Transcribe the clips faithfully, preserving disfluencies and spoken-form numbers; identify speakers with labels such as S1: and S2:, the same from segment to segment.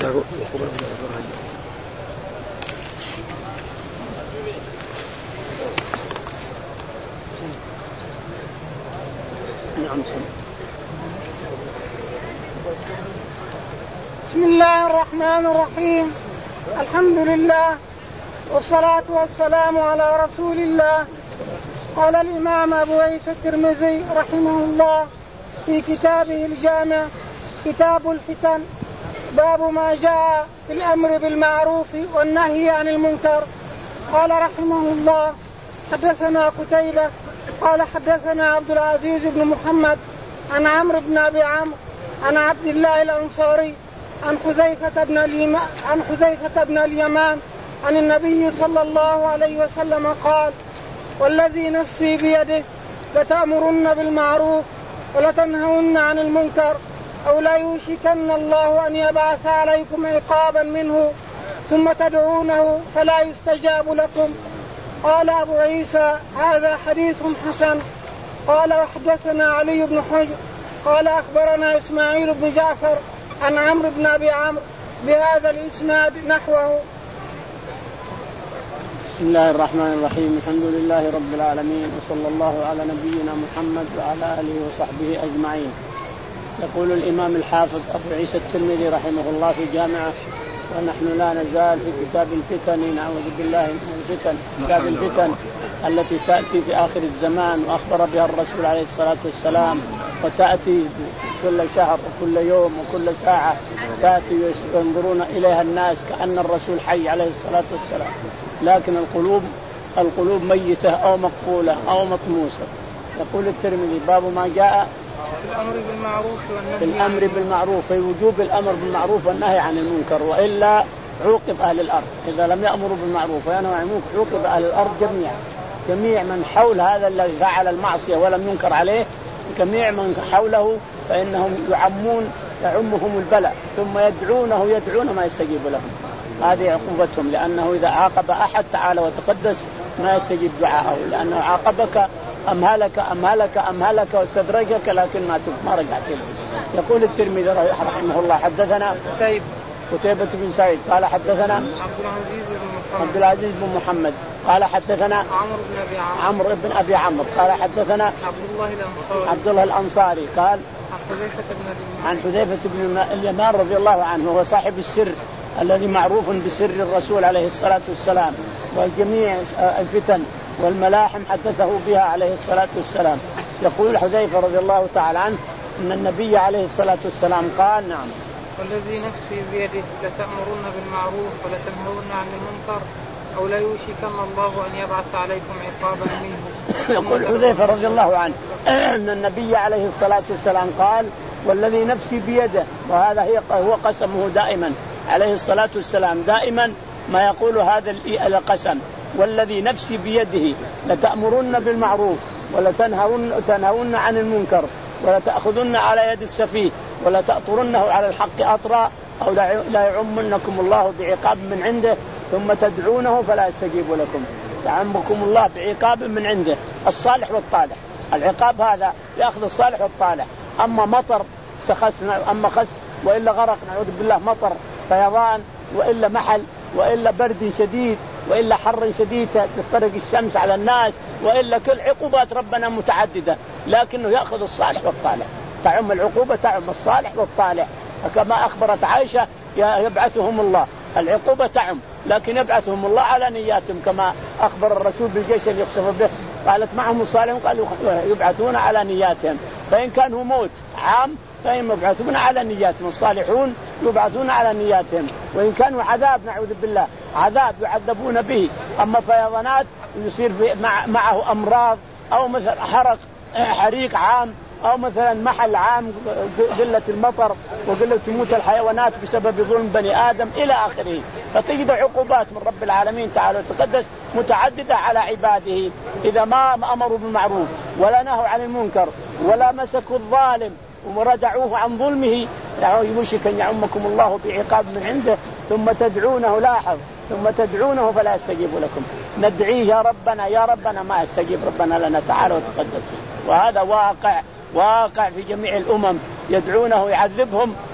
S1: بسم الله الرحمن الرحيم. الحمد لله والصلاة والسلام على رسول الله. قال الإمام أبو عيسى الترمذي رحمه الله في كتابه الجامع كتاب الفتن باب ما جاء في الأمر بالمعروف والنهي عن المنكر. قال رحمه الله حدثنا قتيبة قال حدثنا عبد العزيز بن محمد عن عمرو بن أبي عمرو عن عبد الله الأنصاري عن حذيفة بن اليمان عن حذيفة بن اليمان عن النبي صلى الله عليه وسلم قال: والذي نفسي بيده لتأمرن بالمعروف ولتنهون عن المنكر أو لا يوشكن الله أن يبعث عليكم عقابا منه ثم تدعونه فلا يستجاب لكم. قال أبو عيسى هذا حديث حسن. قال وحدثنا علي بن حجر قال أخبرنا إسماعيل بن جعفر عن عمرو بن أبي عمرو بهذا الإسناد نحوه.
S2: بسم الله الرحمن الرحيم. الحمد لله رب العالمين وصلى الله على نبينا محمد وعلى آله وصحبه أجمعين. يقول الإمام الحافظ أبو عيسى الترمذي رحمه الله في جامعه ونحن لا نزال في كتاب الفتن، نعوذ بالله من الفتن، كتاب الفتن التي تأتي في آخر الزمان وأخبر بها الرسول عليه الصلاة والسلام، وتأتي كل شهر وكل يوم وكل ساعة تأتي ينظرون إليها الناس كأن الرسول حي عليه الصلاة والسلام، لكن القلوب القلوب ميتة أو مقفولة أو مطموسة. يقول الترمذي باب ما جاء
S1: الأمر بالمعروف والنهي
S2: الأمر بالمعروف، في وجوب الأمر بالمعروف والنهي عن المنكر، وإلا عوقب أهل الأرض. إذا لم يأمروا بالمعروف وينهوا عن المنكر عوقب أهل الأرض جميعا، جميع من حول هذا الذي فعل المعصية ولم ينكر عليه، جميع من حوله فإنهم يعمون يعمهم البلاء، ثم يدعونه يدعون ما يستجيب لهم. هذه عقوبتهم، لأنه إذا عاقب أحد تعالى وتقدس ما يستجيب دعاءه، لأنه عاقبك أمهلك أمهلك أمهلك واستدرجك لكن ما ما رجعت له. يقول الترمذي رحمه الله حدثنا
S1: قتيبة
S2: قتيبة بن سعيد قال حدثنا
S1: عبد العزيز بن محمد
S2: عبد العزيز بن محمد قال حدثنا
S1: عمرو بن أبي عمرو
S2: عمرو بن أبي عمرو قال حدثنا
S1: عبد الله الأنصاري
S2: عبد الله الأنصاري قال
S1: عن حذيفة بن اليمان
S2: عن حذيفة بن اليمان رضي الله عنه، هو صاحب السر الذي معروف بسر الرسول عليه الصلاة والسلام، وجميع الفتن والملاحم حدثه بها عليه الصلاة والسلام. يقول حذيفة رضي الله تعالى عنه أن النبي عليه الصلاة والسلام قال: نعم
S1: والذي نفسي بيده لتأمرن بالمعروف ولتنهون عن المنكر أو لا يوشكن الله أن يبعث عليكم عقابا منه.
S2: يقول حذيفة رضي الله عنه أن النبي عليه الصلاة والسلام قال: والذي نفسي بيده، وهذا هو قسمه دائما عليه الصلاة والسلام، دائما ما يقول هذا القسم: والذي نفسي بيده لتأمرن بالمعروف ولتنهون تنهون عن المنكر ولتأخذن على يد السفيه ولتأطرنه على الحق أطرا أو لا يعمنكم الله بعقاب من عنده ثم تدعونه فلا يستجيب لكم. يعمكم الله بعقاب من عنده، الصالح والطالح. العقاب هذا يأخذ الصالح والطالح، أما مطر سخسنا أما خس وإلا غرق نعوذ بالله، مطر فيضان وإلا محل وإلا برد شديد وإلا حر شديد تفترق الشمس على الناس وإلا كل عقوبات ربنا متعددة، لكنه يأخذ الصالح والطالح، تعم العقوبة تعم الصالح والطالح. كما أخبرت عائشة يبعثهم الله، العقوبة تعم لكن يبعثهم الله على نياتهم، كما أخبر الرسول بالجيش اللي يقصف به قالت معهم الصالحون قالوا يبعثون على نياتهم، فإن كانوا موت عام فإن يبعثون على نياتهم، الصالحون يبعثون على نياتهم، وإن كانوا عذاب نعوذ بالله عذاب يعذبون به، أما فيضانات يصير مع معه أمراض أو مثلا حرق حريق عام أو مثلا محل عام قلة المطر وقلة تموت الحيوانات بسبب ظلم بني آدم إلى آخره. فتجد عقوبات من رب العالمين تعالى وتقدس متعددة على عباده إذا ما أمروا بالمعروف ولا نهوا عن المنكر ولا مسكوا الظالم وردعوه عن ظلمه يوشك أن يعمكم الله بعقاب من عنده ثم تدعونه، لاحظ، ثم تدعونه فلا يستجيب لكم. ندعيه يا ربنا يا ربنا ما يستجيب ربنا لنا تعالى وتقدس، وهذا واقع واقع في جميع الأمم، يدعونه يعذبهم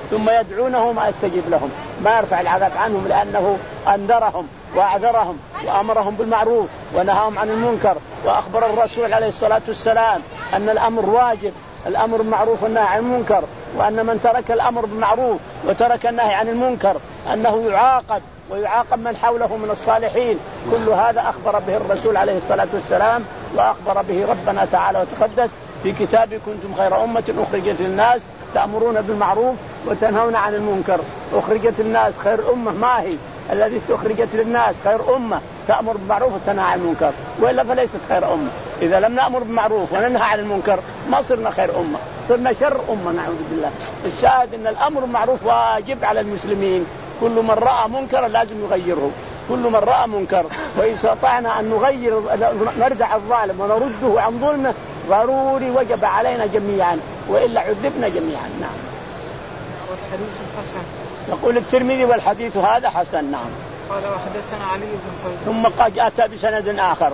S2: ثم يدعونه ما يستجيب لهم، ما يرفع العذاب عنهم، لأنه أنذرهم وأعذرهم وأمرهم بالمعروف ونهاهم عن المنكر. وأخبر الرسول عليه الصلاة والسلام أن الأمر واجب، الأمر بالمعروف والنهي عن المنكر، وأن من ترك الأمر بالمعروف وترك النهي عن المنكر أنه يعاقب ويعاقب من حوله من الصالحين. كل هذا أخبر به الرسول عليه الصلاة والسلام، وأخبر به ربنا تعالى وتقدس في كتابه: كنتم خير أمة أخرجت للناس تأمرون بالمعروف وتنهون عن المنكر. أخرجت الناس خير أمة ما هي الذي أخرجت للناس خير أمة تأمر بالمعروف وتنهى عن المنكر، وإلا فليست خير أمة. إذا لم نأمر بالمعروف وننهى عن المنكر ما صرنا خير أمة، صرنا شر أمة نعوذ بالله. الشاهد أن الأمر بالمعروف واجب على المسلمين، كل من رأى منكرا لازم يغيره، كل من رأى منكر. وإن استطعنا أن نغير نردع الظالم ونرده عن ظلمه ضروري وجب علينا جميعا، وإلا عذبنا جميعا. نعم.
S3: والحديث حسن.
S2: يقول الترمذي: والحديث هذا حسن. نعم.
S3: قال: وحدثنا علي بن حجر.
S2: ثم قال أتى بسند آخر: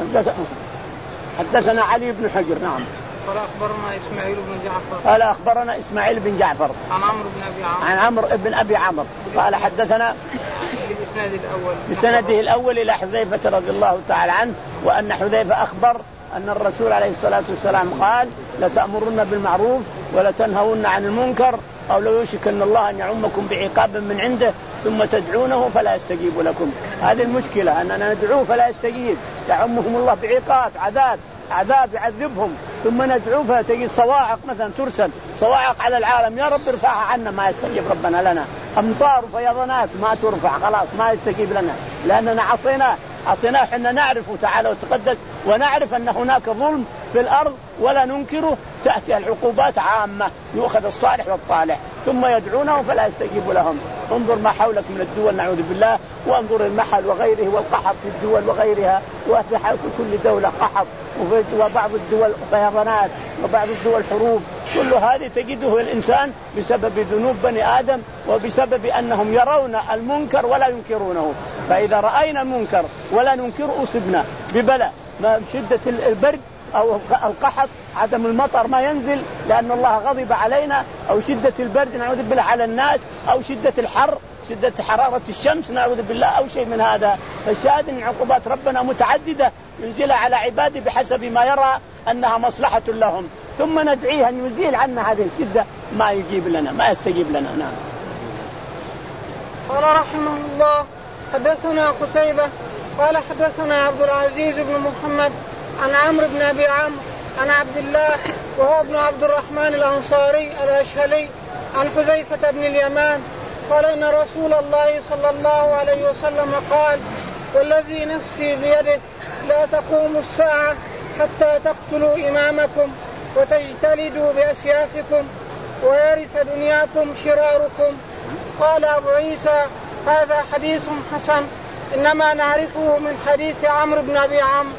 S2: حدثنا علي بن حجر. نعم.
S3: قال: أخبرنا إسماعيل بن جعفر.
S2: قال: أخبرنا إسماعيل بن جعفر
S3: عن عمرو بن أبي عمرو.
S2: عن عمرو بن أبي عمرو قال: حدثنا
S3: بالإسناد الأول
S2: بسنده الأول إلى حذيفة رضي الله تعالى عنه، وأن حذيفة أخبر أن الرسول عليه الصلاة والسلام قال: لتأمرن بالمعروف ولتنهون عن المنكر، أو لو يوشك أن الله أن يعمكم بعقاب من عنده ثم تدعونه فلا يستجيب لكم. هذه المشكلة، أننا ندعوه فلا يستجيب، يعمهم الله بعقاب عذاب عذاب يعذبهم، ثم ندعوه فتجد صواعق مثلا ترسل صواعق على العالم: يا رب ارفعها عنا، ما يستجيب ربنا لنا. أمطار وفيضانات ما ترفع، خلاص ما يستجيب لنا، لأننا عصيناه عصيناه حنا نعرفه تعالى وتقدس، ونعرف أن هناك ظلم في الأرض ولا ننكره، تأتي العقوبات عامة، يؤخذ الصالح والطالح، ثم يدعونه فلا يستجيب لهم. انظر ما حولك من الدول نعوذ بالله، وانظر المحل وغيره والقحط في الدول وغيرها، وفي كل دولة قحط، وبعض الدول فيضانات، وبعض الدول حروب. كل هذه تجده الإنسان بسبب ذنوب بني آدم، وبسبب أنهم يرون المنكر ولا ينكرونه. فإذا رأينا المنكر ولا ننكر أصبنا ببلاء، شدة البرد أو القحط، عدم المطر ما ينزل لأن الله غضب علينا، أو شدة البرد نعوذ بالله على الناس، أو شدة الحر، شدة حرارة الشمس نعوذ بالله، أو شيء من هذا. فالشاهد أن عقوبات ربنا متعددة ينزلها على عباده بحسب ما يرى أنها مصلحة لهم، ثم ندعيه أن يزيل عنا هذه الشدة، ما يجيب لنا، ما يستجيب لنا. نعم.
S1: قال رحمه الله: حدثنا قتيبة قال حدثنا عبد العزيز بن محمد عن عمرو بن أبي عمرو عن عبد الله وهو ابن عبد الرحمن الأنصاري الأشهلي عن حذيفة بن اليمان قال: إن رسول الله صلى الله عليه وسلم قال: والذي نفسي بيده لا تقوم الساعة حتى تقتلوا إمامكم وتجتلدوا بأسيافكم ويرث دنياكم شراركم. قال أبو عيسى: هذا حديث حسن، إنما نعرفه من حديث عمرو بن أبي عمرو.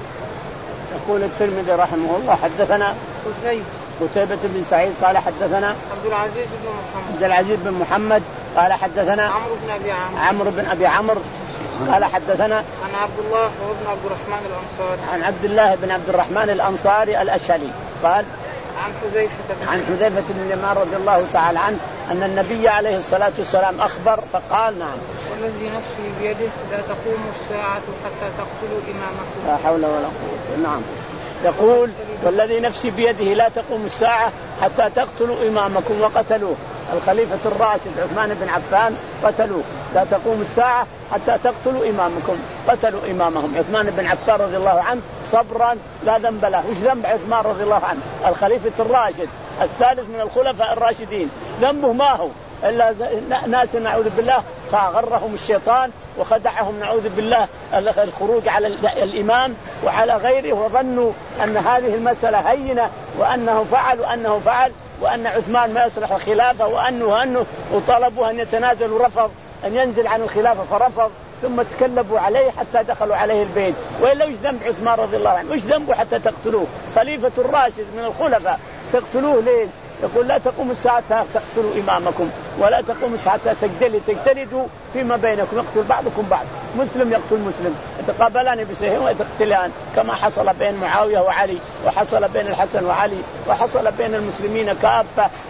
S2: يقول الترمذي رحمه الله: حدثنا قتيبة بن سعيد قال: حدثنا
S3: عبد العزيز بن محمد
S2: عبد العزيز بن محمد قال: حدثنا
S3: عمرو بن أبي عمرو
S2: عمرو بن أبي عمرو قال: حدثنا
S3: عن عبد الله وابن عبد الرحمن الأنصاري
S2: عن عبد الله بن عبد الرحمن الأنصاري الأشهلي قال:
S3: عن حذيفة
S2: عن حذيفة بن اليمان رضي الله تعالى عنه أن النبي عليه الصلاة والسلام أخبر فقال: نعم.
S3: والذي نفسي بيده لا تقوم الساعة حتى تقتلوا إمامكم.
S2: لا حول ولا قوة. نعم. يقول: والذي نفسي بيده لا تقوم الساعة حتى تقتلوا إمامكم، وقتلوه. الخليفة الراشد عثمان بن عفان قتلوه. لا تقوم الساعة حتى تقتلوا إمامكم، قتلوا إمامهم عثمان بن عفان رضي الله عنه صبرا لا ذنب له. وش ذنب عثمان رضي الله عنه؟ الخليفة الراشد الثالث من الخلفاء الراشدين، ذنبه ما هو إلا ناس نعوذ بالله فغرهم الشيطان وخدعهم نعوذ بالله الخروج على الإمام وعلى غيره، وظنوا أن هذه المسألة هينة وأنه فعل وأنه فعل وأن عثمان ما يصلح الخلافة وأنه أنه وطلبوا أن يتنازل ورفض أن ينزل عن الخلافة فرفض، ثم تكلبوا عليه حتى دخلوا عليه البيت. وإلا وش ذنب عثمان رضي الله عنه؟ وش ذنبه حتى تقتلوه؟ خليفة الراشد من الخلفاء تقتلوه ليه؟ يقول: لا تقوم الساعة حتى تقتلوا إمامكم، ولا تقوم الساعة حتى تجتلدوا تجتلدوا فيما بينكم، يقتل بعضكم بعض، مسلم يقتل مسلم، يتقابلان بسيفهم ويقتلان، كما حصل بين معاوية وعلي، وحصل بين الحسن وعلي، وحصل بين المسلمين كافة،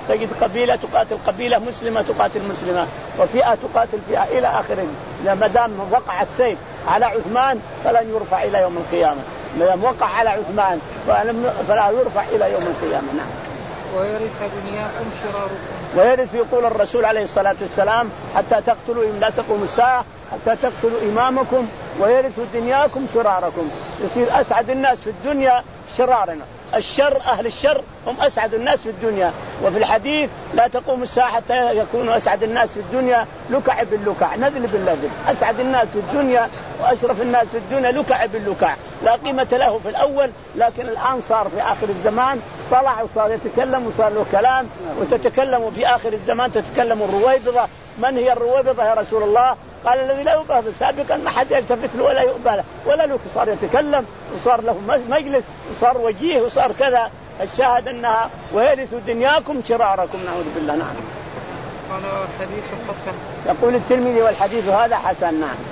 S2: تجد قبيلة تقاتل قبيلة، مسلمة تقاتل مسلمة، وفئة تقاتل فئة إلى آخره. ما دام وقع السيف على عثمان فلن يرفع إلى يوم القيامة، ما دام وقع على عثمان فلا يرفع إلى يوم القيامة. نعم.
S3: ويرث دنياكم شراركم.
S2: ويرث يقول الرسول عليه الصلاة والسلام حتى تقتلوا لا تقوم الساعة حتى تقتلوا إمامكم ويرث دنياكم شراركم. يصير أسعد الناس في الدنيا شرارنا، الشر أهل الشر هم أسعد الناس في الدنيا. وفي الحديث لا تقوم الساعة حتى يكونوا أسعد الناس في الدنيا لكع باللكع، نذل بالنذل. أسعد الناس في الدنيا وأشرف الناس في الدنيا لكع باللكع، لا قيمة له في الأول، لكن الآن صار في آخر الزمان طلع وصار يتكلم وصار له كلام. وتتكلم في آخر الزمان تتكلم الرويبضة. من هي الرويبضة يا رسول الله؟ قال الذي لا يقبل سابقا ما حد يلتفت له ولا يقبله ولا له، صار يتكلم وصار له مجلس وصار وجيه وصار كذا. الشاهد أنها ويرث دنياكم شراركم. نعوذ بالله. نعم.
S3: قال الحديث حسن.
S2: يقول الترمذي والحديث هذا حسن. نعم.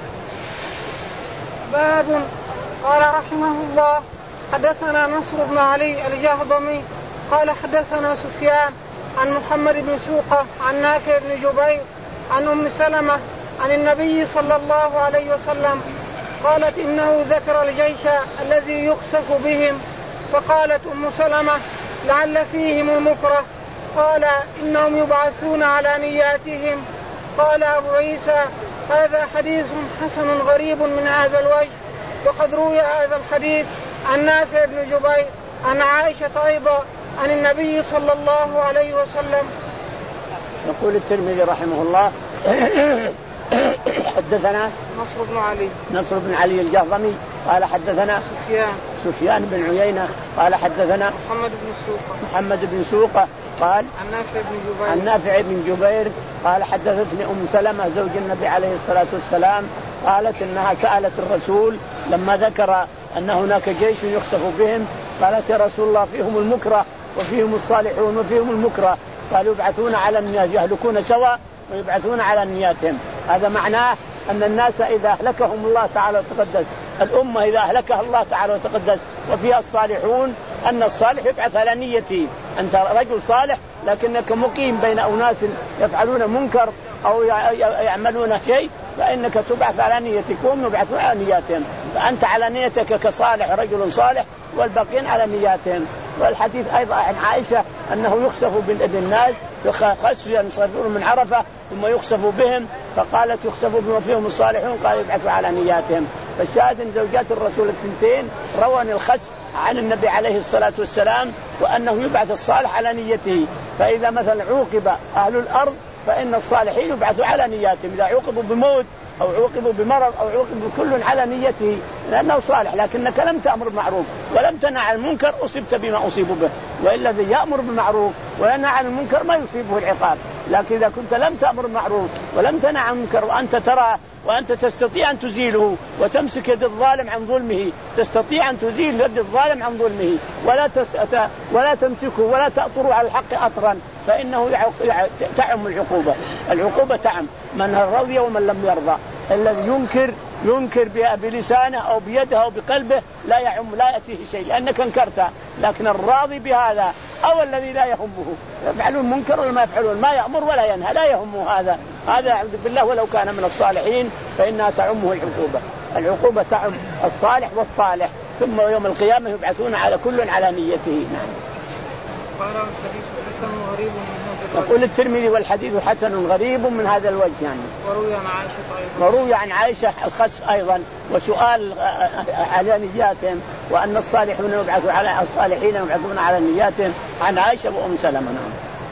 S1: باب. قال رحمه الله حدثنا نصر بن علي الجهضمي قال حدثنا سفيان عن محمد بن سوقة عن نافع بن جبير عن أم سلمة عن النبي صلى الله عليه وسلم قالت إنه ذكر الجيش الذي يخسف بهم، فقالت أم سلمة لعل فيهم المكره، قال إنهم يبعثون على نياتهم. قال أبو عيسى هذا حديث حسن غريب من هذا الوجه، وقد روي هذا الحديث عن نافع بن جبير عن عائشة أيضا عن النبي صلى الله عليه وسلم.
S2: يقول الترمذي رحمه الله حدثنا
S3: نصر بن علي
S2: نصر بن علي الجهضمي قال حدثنا
S3: سفيان
S2: سفيان بن عيينة قال حدثنا
S3: محمد بن سوقة
S2: محمد بن سوقة قال
S3: عن نافع بن جبير
S2: عن نافع بن جبير قال حدثتني أم سلمة زوج النبي عليه الصلاة والسلام قالت إنها سألت الرسول لما ذكر أن هناك جيش يخسف بهم، قالت يا رسول الله فيهم المكره وفيهم الصالحون وفيهم المكره، قالوا يبعثون على النيات يهلكون سوا ويبعثون على نياتهم. هذا معناه أن الناس إذا أهلكهم الله تعالى وتقدس، الأمة إذا أهلكها الله تعالى وتقدس وفيها الصالحون، أن الصالح يبعث على نيته. أنت رجل صالح لكنك مقيم بين أناس يفعلون منكر أو يعملون شيء، فإنك تبعث على نيتك وهم يبعثون على نياتهم، فأنت على نيتك كصالح رجل صالح والباقين على نياتهم. والحديث أيضا عن عائشة أنه يخسف بالناس خسف ينصرفون من عرفة ثم يخسف بهم، فقالت يخسف بهم وفيهم الصالحون قال يبعثوا على نياتهم. فالشاهد أن زوجات الرسول الثنتين روان الخسف عن النبي عليه الصلاة والسلام وأنه يبعث الصالح على نيته. فإذا مثلا عوقب أهل الأرض فإن الصالحين يبعثوا على نياتهم، إذا عوقبوا بموت أو عوقبوا بمرض أو عوقبوا كل على نيته لأنه صالح، لكنك لم تأمر بالمعروف ولم تنهى عن المنكر أصبت بما أصيب به. وإلا الذي يأمر بالمعروف وينهى عن المنكر ما يصيبه العقاب، لكن إذا كنت لم تأمر بالمعروف ولم تنهى عن المنكر وأنت ترى وأنت تستطيع أن تزيله وتمسك يد الظالم عن ظلمه، تستطيع أن تزيل يد الظالم عن ظلمه ولا تس... ولا تمسكه ولا تأطر على الحق أطرا، فإنه يع... يع... تعم العقوبة. العقوبة تعم من رضي ومن لم يرضى. الذي ينكر ينكر بلسانه أو بيده أو بقلبه لا يعم لا يأتيه شيء لأنك انكرته، لكن الراضي بهذا أو الذي لا يهمه يفعلون منكر ولا ما يفعلون، ما يأمر ولا ينهى لا يهمه هذا هذا أعوذ بالله ولو كان من الصالحين فإنها تعمه العقوبة. العقوبة تعم الصالح والطالح، ثم يوم القيامة يبعثون على كل على نيته. نعم.
S3: قال الحديث حسن غريب من هذا الوجه.
S2: يقول الترمذي والحديث حسن غريب من هذا الوجه يعني.
S3: وروي عن عائشة أيضا.
S2: وروي عن عائشة الخسف أيضا وسؤال على نياتهم وأن الصالحون يبعثوا على الصالحين يبعثون على نياتهم عن عائشة وأم سلمة. نعم.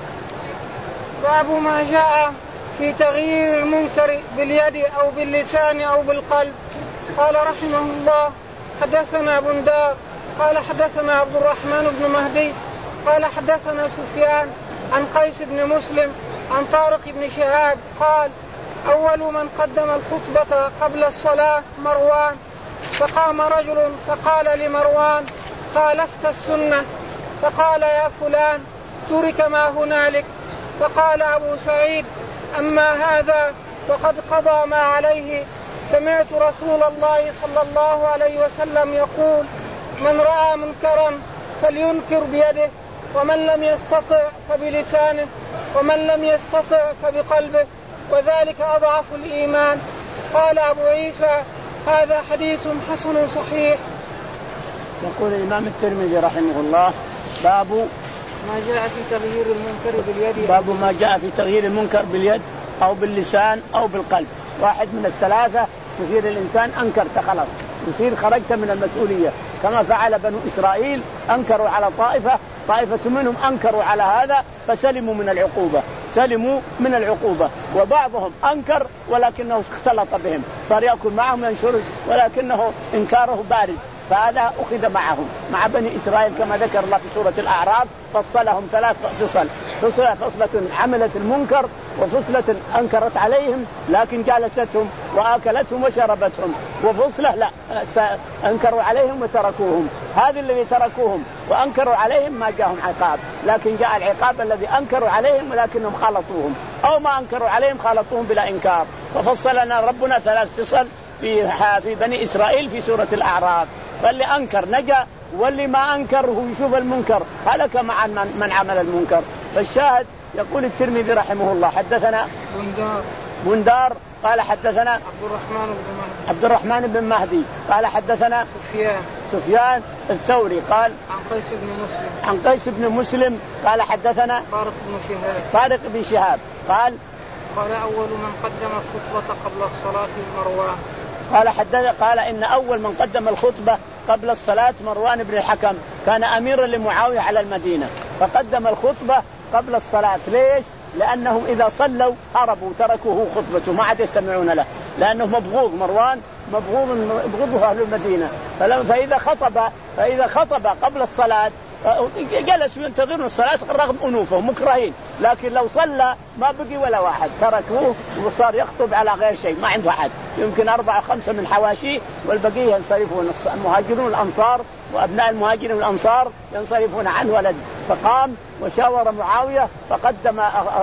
S1: باب ما جاء في تغيير المنكر باليد أو باللسان أو بالقلب. قال رحمه الله حدثنا بندار قال حدثنا عبد الرحمن بن مهدي قال حدثنا سفيان عن قيس بن مسلم عن طارق بن شهاب قال أول من قدم الخطبة قبل الصلاة مروان، فقام رجل فقال لمروان خالفت السنة، فقال يا فلان ترك ما هنالك. فقال أبو سعيد أما هذا فقد قضى ما عليه، سمعت رسول الله صلى الله عليه وسلم يقول من رأى منكرا فلينكر بيده ومن لم يستطع فبلسانه ومن لم يستطع فبقلبه وذلك أضعف الإيمان. قال أبو عيسى هذا حديث حسن صحيح.
S2: يقول الإمام الترمذي رحمه الله باب
S3: ما جاء في تغيير المنكر باليد
S2: باب ما جاء في تغيير المنكر باليد أو باللسان أو بالقلب. واحد من الثلاثة تصير الإنسان أنكرت خلاص يصير خرجت من المسؤولية كما فعل بنو إسرائيل أنكروا على طائفة طائفة منهم أنكروا على هذا فسلموا من العقوبة سلموا من العقوبة وبعضهم أنكر ولكنه اختلط بهم صار يأكل معهم ينشر ولكنه إنكاره بارد فهذا أخذ معهم مع بني إسرائيل كما ذكر الله في سورة الأعراف فصلهم ثلاث فصل فصلة فصلة عملت المنكر وفصلة أنكرت عليهم لكن جالستهم وآكلتهم وشربتهم وفصلة لا أنكروا عليهم وتركوهم. هذه الذي تركوهم وأنكروا عليهم ما جاءهم عقاب لكن جاء العقاب الذي أنكروا عليهم ولكنهم خالطوهم أو ما أنكروا عليهم خالطوهم بلا إنكار. ففصلنا ربنا ثلاث فصل في في بني إسرائيل في سورة الأعراف فاللي أنكر نجا واللي ما أنكر هو يشوف المنكر هلك مع من عمل المنكر. فالشاهد يقول الترمذي رحمه الله حدثنا
S3: بندار
S2: بندار قال حدثنا
S3: عبد الرحمن بن مهدي
S2: عبد الرحمن بن مهدي قال حدثنا
S3: سفيان
S2: سفيان الثوري قال
S3: عن قيس بن مسلم
S2: عن قيس بن مسلم قال حدثنا
S3: طارق بن شهاب
S2: طارق بن شهاب قال
S3: قال أول من قدم الخطبة قبل الصلاة مروان
S2: قال حدث قال إن أول من قدم الخطبة قبل الصلاة مروان بن الحكم كان أميرا لمعاوية على المدينة فقدم الخطبة قبل الصلاة. ليش؟ لأنهم إذا صلوا هربوا تركوه خطبته ما عاد يستمعون له لأنه مبغوض مروان مبغوض مبغوضه أهل المدينة فإذا خطب فإذا خطب قبل الصلاة جلسوا ينتظرون الصلاة رغم أنوفهم مكرهين لكن لو صلى ما بقي ولا واحد تركوه وصار يخطب على غير شيء ما عنده أحد يمكن أربعة خمسة من حواشيه والبقية ينصرفون المهاجرون الأنصار وأبناء المهاجرين والأنصار ينصرفون عنه ولد. فقام وشاور معاوية فقدم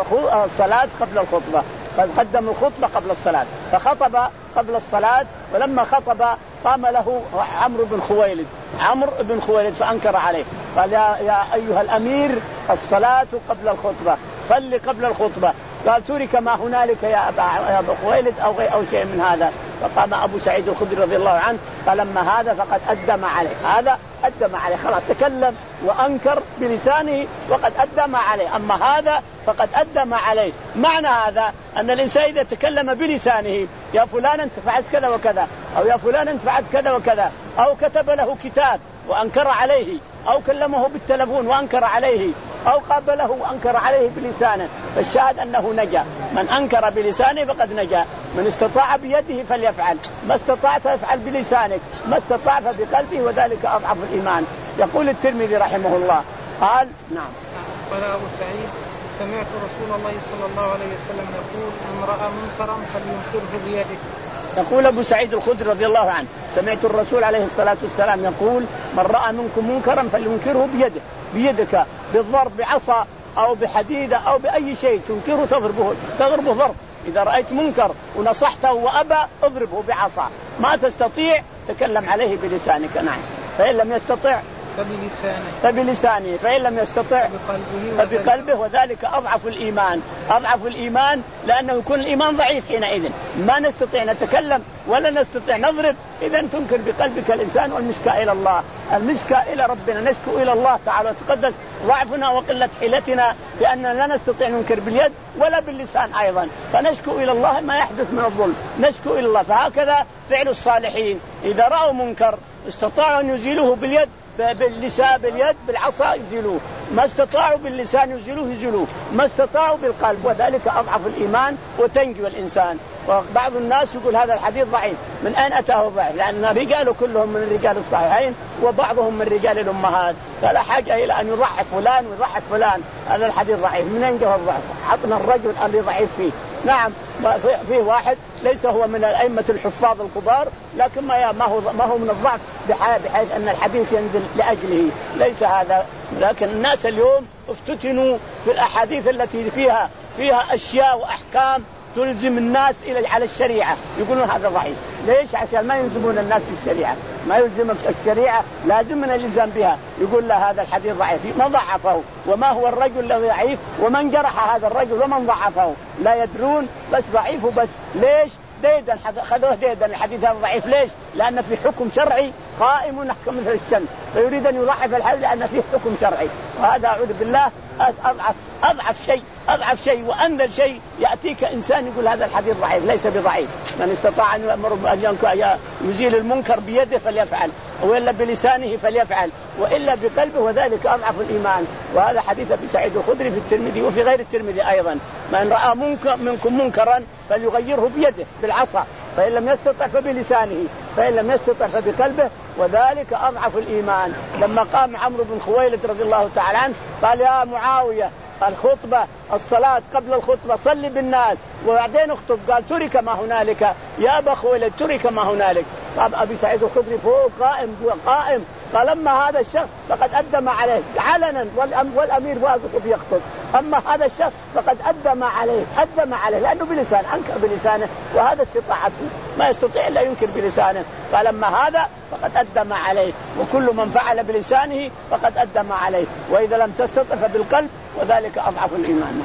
S2: الصلاة قبل الخطبة فقدم الخطبة قبل الصلاة فخطب قبل الصلاة ولما خطب قام له عمرو بن خويلد عمرو بن خويلد فأنكر عليه قال يا, يا أيها الأمير الصلاة قبل الخطبة صلي قبل الخطبة. قال ترك ما هنالك يا أبا, يا أبا خويلد أو, أو شيء من هذا. فقام أبو سعيد الخدري رضي الله عنه قال لما هذا فقد أدى ما عليه هذا أدى ما عليه خلاص تكلم وأنكر بلسانه وقد أدى ما عليه أما هذا فقد أدى ما عليه. معنى هذا أن الإنسان إذا تكلم بلسانه يا فلان أنت فعلت كذا وكذا أو يا فلان أنت فعلت كذا وكذا أو كتب له كتاب وأنكر عليه أو كلمه بالتلفون وأنكر عليه أو قابله وأنكر عليه بلسانه فالشاهد أنه نجا. من أنكر بلسانه فقد نجا. من استطاع بيده فليفعل ما استطعت فافعل بلسانك ما استطعت بقلبه وذلك أضعف الإيمان. يقول الترمذي رحمه الله قال نعم
S3: قال أبو سعيد سمعت رسول الله صلى الله عليه وسلم يقول من رأى منكرا فلينكره بيده.
S2: يقول أبو سعيد الخدري رضي الله عنه سمعت الرسول عليه الصلاة والسلام يقول من رأى منكم منكرا فلينكره بيده بيدك بالضرب بعصا أو بحديدة أو بأي شيء تنكره تضربه تضربه ضرب. إذا رأيت منكر ونصحته وأبى اضربه بعصا ما تستطيع تكلم عليه بلسانك نعم فإن لم يستطع
S3: فبلسانه
S2: فبلسانه فإن لم يستطع فبقلبه وذلك أضعف الإيمان. أضعف الإيمان لأنه يكون الإيمان ضعيف حينئذ ما نستطيع نتكلم ولا نستطيع نضرب. إذا تنكر بقلبك الإنسان والمشكى إلى الله المشكى إلى ربنا نشكو إلى الله تعالى وتقدس ضعفنا وقلة حيلتنا لأننا لا نستطيع ننكر باليد ولا باللسان أيضا فنشكو إلى الله ما يحدث من الظلم نشكو إلى الله. فهكذا فعل الصالحين إذا رأوا منكر استطاعوا أن يزيلوه باليد باللسان باليد بالعصا يزيلوه ما استطاعوا باللسان يزيلوه يزيلوه ما استطاعوا بالقلب وذلك أضعف الإيمان وتنجو الإنسان. وبعض الناس يقول هذا الحديث ضعيف. من أين أتاه الضعيف؟ لأن رجاله كلهم من الرجال الصحيحين وبعضهم من رجال الأمهات فلا حاجة إلى أن يضعف فلان ويضعف فلان. هذا الحديث ضعيف. من أين جاء الضعف؟ عطنا الرجل اللي ضعيف فيه. نعم فيه واحد ليس هو من الأئمة الحفاظ الكبار لكن ما ما هو ما هو من الضعف بحيث أن الحديث ينزل لأجله ليس هذا. لكن الناس اليوم افتتنوا في الأحاديث التي فيها فيها أشياء وأحكام تلزم الناس إلى على الشريعة يقولون هذا ضعيف ليش؟ عشان ما يلزمون الناس بالشريعة، ما يلزمك الشريعة لازمنا الالزام بها. يقول له هذا الحديث ضعيف، ما ضعفه، وما هو الرجل الذي ضعيف ومن جرح هذا الرجل ومن ضعفه، لا يدرون، بس ضعيف وبس. ليش؟ ديدا خذوه ديدا الحديث هذا ضعيف. ليش؟ لأن في حكم شرعي قائم ونحكم مثل الشمس، فيريد أن يضعف الحديث لأن فيه حكم شرعي. وهذا أعوذ بالله أضعف أضعف شيء أضعف شيء وأنذر شيء. يأتيك إنسان يقول هذا الحديث ضعيف، ليس بضعيف. من استطاع أن يأمر أن يزيل المنكر بيده فليفعل، وإلا بلسانه فليفعل، وإلا بقلبه، وذلك أضعف الإيمان. وهذا حديث أبي سعيد الخدري في الترمذي وفي غير الترمذي أيضا. من رأى منكر منكم منكرا فليغيره بيده بالعصا، فإن لم يستطع فبلسانه، فإن لم يستطع فبقلبه، وذلك أضعف الإيمان. لما قام عمرو بن خويلد رضي الله تعالى عنه قال يا معاوية الخطبة الصلاة قبل الخطبة صلي بالناس وبعدين اخطب، قال ترك ما هنالك يا أبا خويلد، ترك ما هنالك. قام أبي سعيد الخدري فوق قائم قائم قال أما هذا الشخص فقد أدى ما عليه علنا والأمير واقف يخطب، أما هذا الشخص فقد أدى ما عليه أدى ما عليه لأنه بلسان أنكر بلسانه، وهذا استطاعته ما يستطيع إلا ينكر بلسانه. قال أما هذا فقد أدى ما عليه، وكل من فعل بلسانه فقد أدى ما عليه، وإذا لم تستطع فبالقلب، وذلك أضعف الإيمان.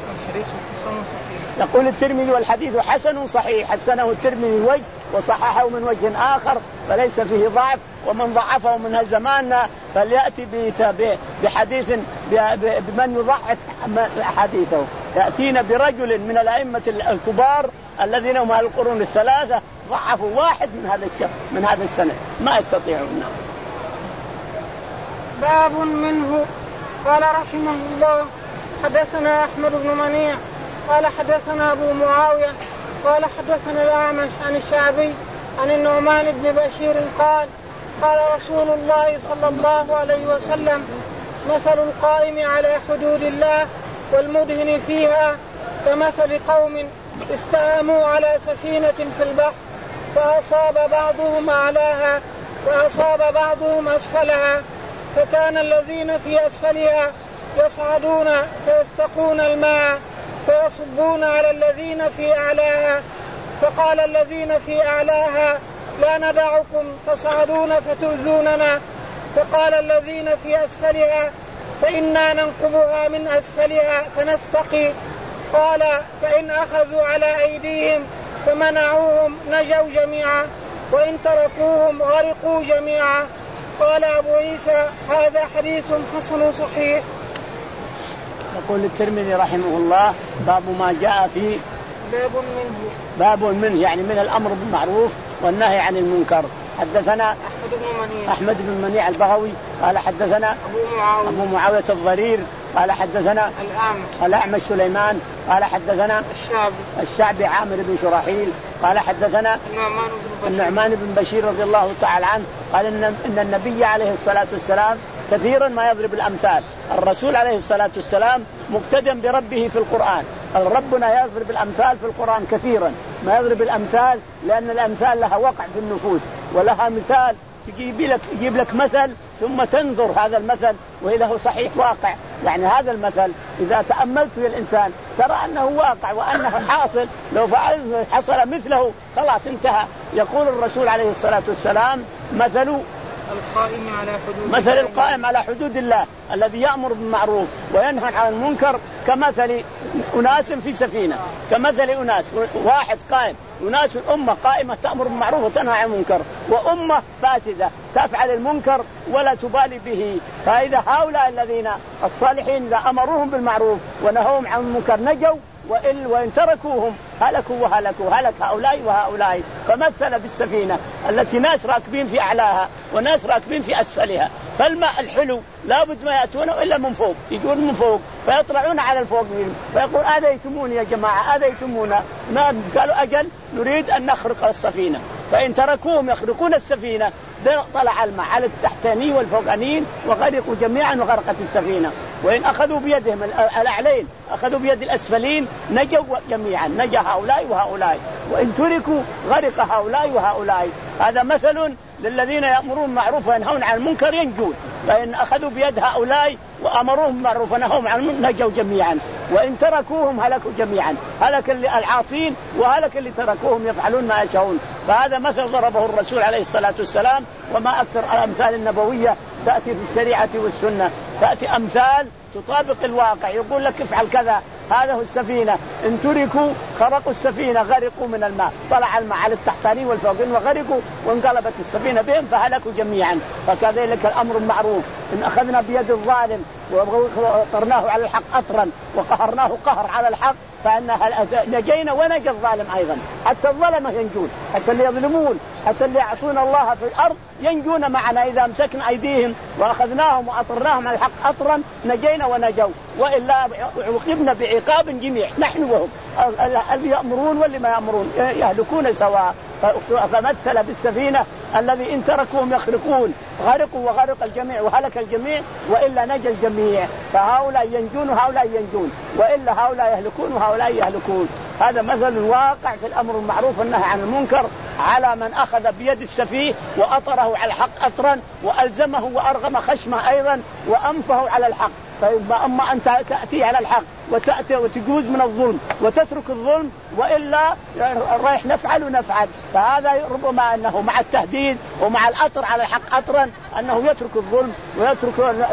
S2: يقول الترمذي والحديث حسن صحيح، حسنه الترمذي وجه وصححه من وجه آخر، فليس فيه ضعف. ومن ضعفه من هالزمان فليأتي بحديث بمن يضعف حديثه. يأتينا برجل من الأئمة الكبار الذين هم القرون الثلاثة ضعفوا واحد من هذا الشخص من هذا السنة ما يستطيعون.
S1: باب منه. قال رحمه الله حدثنا أحمد بن منيع قال حدثنا أبو معاوية قال حدثنا الأعمش عن الشعبي عن النعمان بن بشير قال قال رسول الله صلى الله عليه وسلم مثل القائم على حدود الله والمدهن فيها كمثل قوم استهموا على سفينة في البحر فأصاب بعضهم أعلاها وأصاب بعضهم أسفلها، فكان الذين في أسفلها يصعدون فيستقون الماء فيصبون على الذين في أعلاها، فقال الذين في أعلاها لا ندعكم تصعدون فتؤذوننا، فقال الذين في أسفلها فإنا ننقبها من أسفلها فنستقي. قال فإن أخذوا على أيديهم فمنعوهم نجوا جميعا، وإن تركوهم غرقوا جميعا. قال أبو عيسى هذا حديث حسن صحيح.
S2: يقول الترمذي رحمه الله باب ما جاء في
S1: باب منه
S2: باب منه يعني من الأمر بالمعروف والنهي عن المنكر. حدثنا
S1: أحمد بن منيع
S2: أحمد بن منيع البغوي قال حدثنا
S1: أبو معاوية,
S2: أبو معاوية الضرير قال حدثنا
S1: الأعمش
S2: الأعمش سليمان قال حدثنا
S1: الشعبي
S2: الشعبي عامر بن شراحيل قال حدثنا
S1: النعمان بن,
S2: النعمان بن بشير رضي الله تعالى عنه قال إن, إن النبي عليه الصلاة والسلام كثيرا ما يضرب الأمثال. الرسول عليه الصلاة والسلام مقتدم بربه في القرآن، ربنا يضرب الأمثال في القرآن كثيرا ما يضرب الأمثال، لأن الأمثال لها وقع في النفوس ولها مثال تجيب لك يجيب لك مثل ثم تنظر هذا المثل وإذا هو صحيح واقع. يعني هذا المثل إذا تأملته الإنسان ترى أنه واقع وأنه حاصل، لو فعل حصل مثله خلاص انتهى. يقول الرسول عليه الصلاة والسلام مثل
S1: القائم على حدود
S2: مثل القائم على حدود الله الذي يأمر بالمعروف وينهى عن المنكر كمثل أناس في سفينة، كمثل أناس واحد قائم، أناس الأمة قائمة تأمر بالمعروف وتنهى عن المنكر، وأمة فاسدة تفعل المنكر ولا تبالي به. فإذا هؤلاء الذين الصالحين إذا أمروهم بالمعروف ونهوهم عن المنكر نجوا، وإن, وإن تركوهم هلكوا وهلكوا هلك هؤلاء وهؤلاء. فمثل بالسفينة التي ناس راكبين في أعلاها وناس راكبين في أسفلها، فالماء الحلو لا بد ما يأتونه إلا من فوق، يجون من فوق فيطلعون على الفوق فيقول آذيتموني يا جماعة آذيتمونا. قالوا أجل نريد أن نخرق السفينة، فإن تركوهم يخرقون السفينة طلع الماء على التحتاني والفوقانيين وغرقوا جميعا وغرقت السفينة. وإن أخذوا بيدهم الأعلين أخذوا بيد الأسفلين نجوا جميعا، نجا هؤلاء وهؤلاء، وإن تركوا غرق هؤلاء وهؤلاء. هذا مثل للذين يأمرون معروف وينهون عن المنكر ينجون، فإن أخذوا بيد هؤلاء وأمروهم معروف ونهوا عن المنكر نجوا جميعا، وإن تركوهم هلكوا جميعا، هلك العاصين وهلك اللي تركوهم يفعلون ما يشاءون. فهذا مثل ضربه الرسول عليه الصلاة والسلام. وما أكثر الأمثال النبوية تأتي في الشريعة والسنة، تأتي أمثال تطابق الواقع، يقول لك افعل كذا. هذا هو السفينة، إن تركوا خرقوا السفينة غرقوا من الماء، طلع الماء على التحتانين والفوقين وغرقوا وانقلبت السفينة بهم فهلكوا جميعا. فكذلك الأمر المعروف، إن أخذنا بيد الظالم وطرناه على الحق أطرا وقهرناه قهر على الحق فإنها نجينا ونجى الظالم أيضا. حتى الظلمة ينجون، حتى اللي يظلمون، حتى اللي يعصون الله في الأرض ينجون معنا إذا امسكنا أيديهم وأخذناهم وأطرناهم على الحق أطرا نجينا ونجوا، وإلا عوقبنا بعقاب جميع نحن وهم، اللي يأمرون واللي ما يأمرون يهلكون سواء. فمثل بالسفينة الذي إن تركوهم يخرقون، غرقوا وغرق الجميع وهلك الجميع وإلا نجى الجميع. فهؤلاء ينجون وهؤلاء ينجون، وإلا هؤلاء يهلكون وهؤلاء يهلكون. هذا مثل واقع في الأمر المعروف والنهي عن المنكر على من أخذ بيد السفيه وأطره على الحق أطرا وألزمه وأرغم خشمه أيضا وأنفه على الحق. فأما أن تأتي على الحق وتأتي وتجوز من الظلم وتترك الظلم وإلا رايح نفعل ونفعل. فهذا ربما أنه مع التهديد ومع الأطر على الحق أطرا أنه يترك الظلم ويترك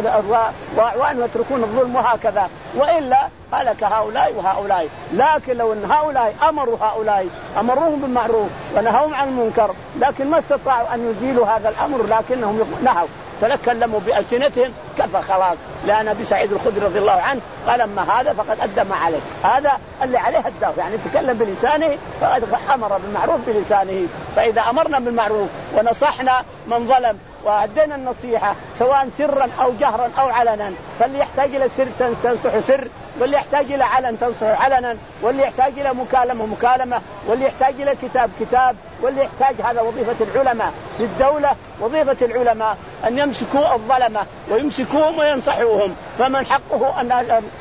S2: وأن يتركون الظلم وهكذا، وإلا هلك هؤلاء وهؤلاء. لكن لو أن هؤلاء أمروا هؤلاء أمروهم بالمعروف ونهوا عن المنكر لكن ما استطاعوا أن يزيلوا هذا الأمر لكنهم نهوا تكلموا بألسنتهم كفى خلاص. لأن أبي سعيد الخدري رضي الله عنه قال أما هذا فقد أدى ما عليه، هذا اللي عليه أداه، يعني تكلم بلسانه فقد أمر بالمعروف بلسانه. فإذا أمرنا بالمعروف ونصحنا من ظلم وأدينا النصيحة سواء سرا أو جهرا أو علنا، فاللي يحتاج إلى سر تنصح سر، واللي يحتاج إلى علن تنصح علنا، واللي يحتاج إلى مكالمة مكالمة، واللي يحتاج إلى كتاب كتاب، واللي يحتاج. هذا وظيفة العلماء في الدولة، وظيفة العلماء أن يمسكوا الظلمة ويمسكوهم وينصحوهم. فمن حقه أن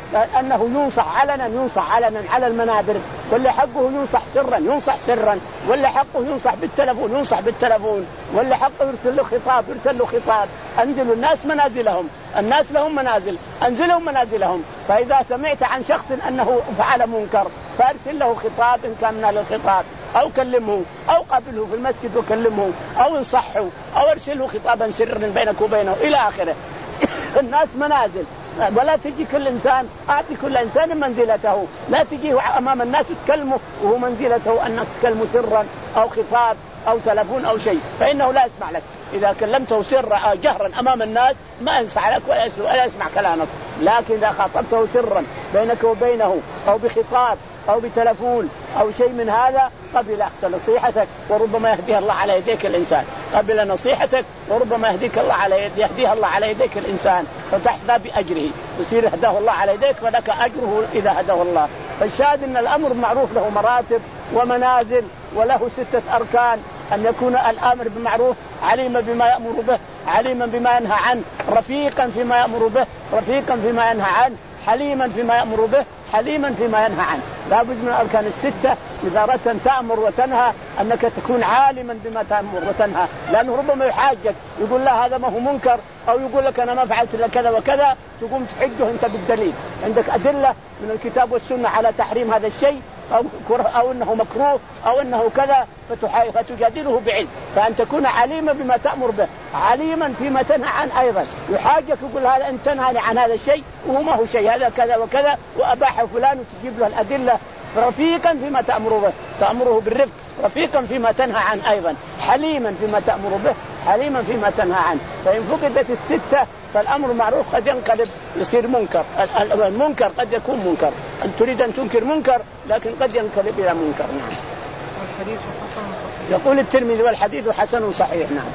S2: أنه ينصح علنا ينصح علنا على المنابر، واللي حقه ينصح سرا ينصح سرا، واللي حقه ينصح بالتلفون ينصح بالتلفون، واللي حقه يرسل له خطاب يرسل له خطاب. أنزلوا الناس منازلهم، الناس لهم منازل أنزلهم منازلهم. فإذا سمعت عن شخص أنه فعل منكر فارسل له خطاب إن كان من أهل الخطاب، أو كلمه أو قابله في المسجد وكلمه أو انصحه أو ارسله خطابا سرا بينك وبينه إلى آخره. الناس منازل، ولا تجي كل إنسان أعطي كل إنسان منزلته، لا تجي أمام الناس تكلمه وهو منزلته أنك تكلمه سرا أو خطاب أو تلفون أو شيء، فإنه لا يسمع لك. إذا كلمته سرا جهرا أمام الناس ما ينصح لك ولا يسمع كلامك. لكن إذا خاطبته سرا بينك وبينه أو بخطاب أو بتلفون أو شيء من هذا قبل نصيحتك وربما يهديها الله على يديك الإنسان، قبل نصيحتك وربما يهديك الله على يد يهديها الله على يديك الإنسان فتحظى بأجره، يصير هداه الله على يديك فلك أجره إذا هداه الله. فالشاهد أن الأمر معروف له مراتب ومنازل وله ستة أركان: أن يكون الآمر بالمعروف عليما بما يأمر به، عليما بما ينهى عنه، رفيقا فيما يأمر به، رفيقا فيما ينهى عنه، حليما فيما يأمر به، حليما فيما ينهى عنه. لا بد من الأركان الستة إذا أردت تأمر وتنهى أنك تكون عالما بما تأمر وتنهى، لأنه ربما يحاجك يقول لا هذا ما هو منكر، أو يقول لك أنا ما فعلت إلا كذا وكذا، تقوم تحجه أنت بالدليل، عندك أدلة من الكتاب والسنة على تحريم هذا الشيء أو أو أنه مكروه أو أنه كذا، فتجادله بعلم. فأن تكون عليما بما تأمر به، عليما فيما تنهى عنه أيضا. يحاجك يقول هذا أنت تنهى عن هذا الشيء وهو ما هو شيء، هذا كذا وكذا وأباحه فلان، وتجيب له الأدلة. رفيقا فيما تأمر به، تأمره بالرفق، رفيقا فيما تنهى عنه أيضا، حليما فيما تأمر به، حليما فيما تنهى عنه. فإن فقدت الستة فالأمر معروف قد ينقلب يصير منكر. المنكر قد يكون منكر، أن تريد أن تنكر منكر لكن قد ينقلب إلى منكر. نعم.
S3: الحديث حسن صحيح.
S2: يقول الترمذي والحديث حسن صحيح. نعم.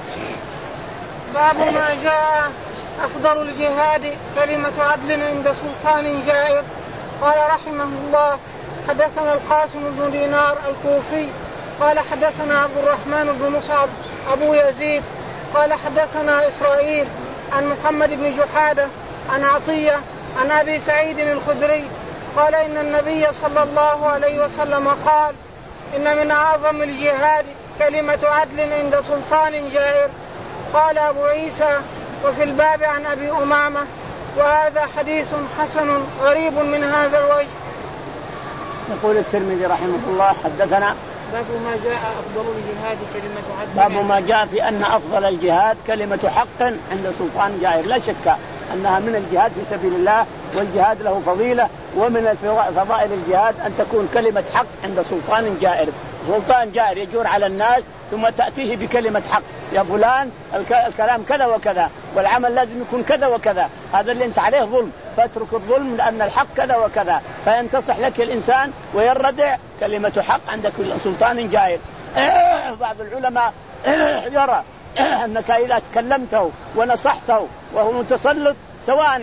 S1: باب ما جاء أفضل الجهاد كلمة عدل عند سلطان جائر. قال رحمه الله: حدثنا القاسم بن دينار الكوفي قال حدثنا عبد الرحمن بن مصعب أبو يزيد قال حدثنا إسرائيل عن محمد بن جحادة عن عطية عن أبي سعيد الخدري قال إن النبي صلى الله عليه وسلم قال: إن من أعظم الجهاد كلمة عدل عند سلطان جائر. قال أبو عيسى: وفي الباب عن أبي أمامة، وهذا حديث حسن غريب من هذا الوجه.
S2: يقول الترمذي رحمه الله: حدثنا
S3: باب ما جاء أفضل الجهاد كلمة حق.
S2: باب ما جاء في أن أفضل الجهاد كلمة حق عند سلطان جائر. لا شك أنها من الجهاد في سبيل الله، والجهاد له فضيلة، ومن فضائل الجهاد أن تكون كلمة حق عند سلطان جائر. سلطان جائر يجور على الناس ثم تأتيه بكلمة حق، يا فلان الكلام كذا وكذا والعمل لازم يكون كذا وكذا، هذا اللي أنت عليه ظلم، فاترك الظلم لأن الحق كذا وكذا، فينتصح لك الإنسان ويردع. كلمة حق عند كل سلطان جائر. بعض العلماء يرى أنك إذا تكلمته ونصحته وهو متسلط سواء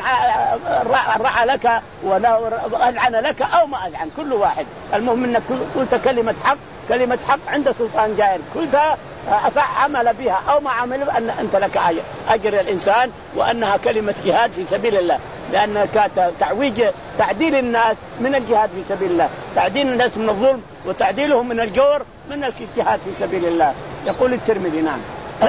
S2: رعى لك وأذعن لك أو ما أذعن، كل واحد، المهم أنك قلت كلمة حق، كلمة حق عند سلطان جائر، قلتها عمل بها أو ما عمل بها أن أنت لك أجر الإنسان، وأنها كلمة جهاد في سبيل الله، لأنك تعويج تعديل الناس من الجهاد في سبيل الله، تعديل الناس من الظلم وتعديلهم من الجور من الجهاد في سبيل الله. يقول الترمذي نعم.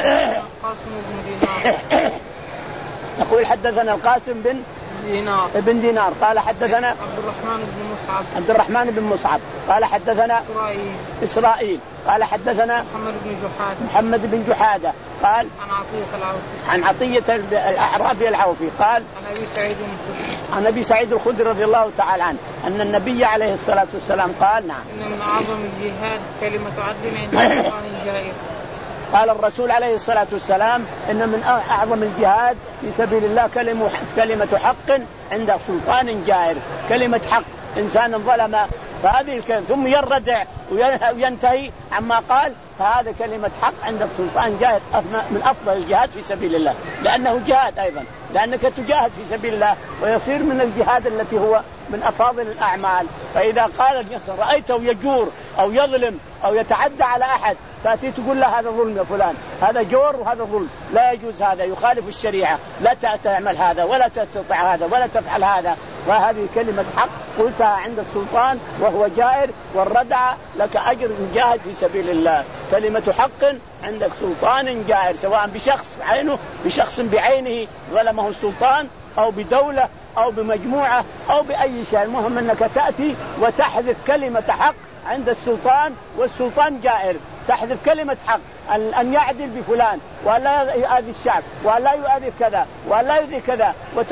S3: قاسم بن دينار
S2: يقول حدثنا القاسم بن
S3: دينار
S2: ابن دينار قال حدثنا
S3: عبد الرحمن بن مصعب
S2: عبد الرحمن بن مصعب قال حدثنا
S3: إسرائيل
S2: إسرائيل قال حدثنا
S3: محمد بن جحادة
S2: محمد بن جحادة قال
S3: عن عطية العوفي
S2: عن عطية الأعرابي العوفي قال
S3: عن أبي سعيد الخدري
S2: عن أبي سعيد الخدري رضي الله تعالى عنه أن النبي عليه الصلاة والسلام قال نعم
S3: إن من أعظم الجهاد كلمة عدل عند سلطان جائر.
S2: قال الرسول عليه الصلاة والسلام إن من أعظم الجهاد في سبيل الله كلمة كلمة حق عند سلطان جائر، كلمة حق، إنسان ظلم فهذه الكلمة ثم يردع وينتهي عما قال، فهذا كلمة حق عند السلطان جاهد من أفضل الجهاد في سبيل الله، لأنه جهاد أيضا، لأنك تجاهد في سبيل الله ويصير من الجهاد التي هو من أفاضل الأعمال. فإذا قال الإنسان رأيته يجور أو يظلم أو يتعدى على أحد فأتي تقول له هذا ظلم يا فلان، هذا جور وهذا ظلم، لا يجوز، هذا يخالف الشريعة، لا تعمل هذا ولا تستطيع هذا ولا تفعل هذا. وهذه كلمة حق قلتها عند السلطان وهو جائر، والردع لك أجر مجاهد في سبيل الله. كلمة حق عندك سلطان جائر، سواء بشخص بعينه بشخص بعينه ظلمه السلطان أو بدولة أو بمجموعة أو بأي شيء، المهم أنك تأتي وتحذف كلمة حق عند السلطان والسلطان جائر، تحذف كلمة حق أن يعدل بفلان ولا يؤذي الشعب ولا يؤذي كذا ولا يؤذي كذا،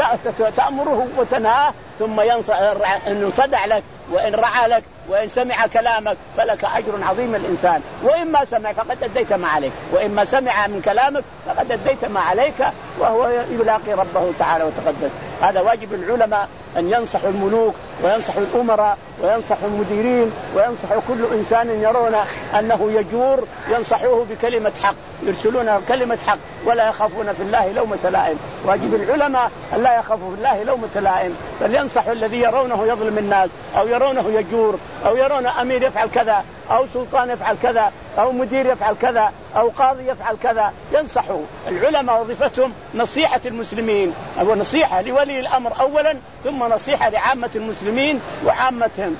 S2: وتأمره وتنهاه، ثم إن صدع لك وإن رعى لك وإن سمع كلامك فلك أجر عظيم الإنسان، وإن ما سمع فقد أديت ما عليك، وإن ما سمع من كلامك فقد أديت ما عليك، وهو يلاقي ربه تعالى وتقدس. هذا واجب العلماء أن ينصحوا الملوك وينصحوا الأمراء وينصحوا المديرين وينصحوا كل إنسان يرون أنه يجور، ينصحوه بكلمة حق، يرسلون كلمة حق ولا يخافون في الله لومة لائم. واجب العلماء أن لا يخافوا في الله لومة لائم، بل ينصحوا الذي يرونه يظلم الناس أو يرونه يجور أو يرون أمير يفعل كذا أو سلطان يفعل كذا أو مدير يفعل كذا أو قاضي يفعل كذا، ينصحوا. العلماء وظيفتهم نصيحة المسلمين، أو نصيحة لولي الأمر أولا، ثم نصيحة لعامة المسلمين وعامتهم،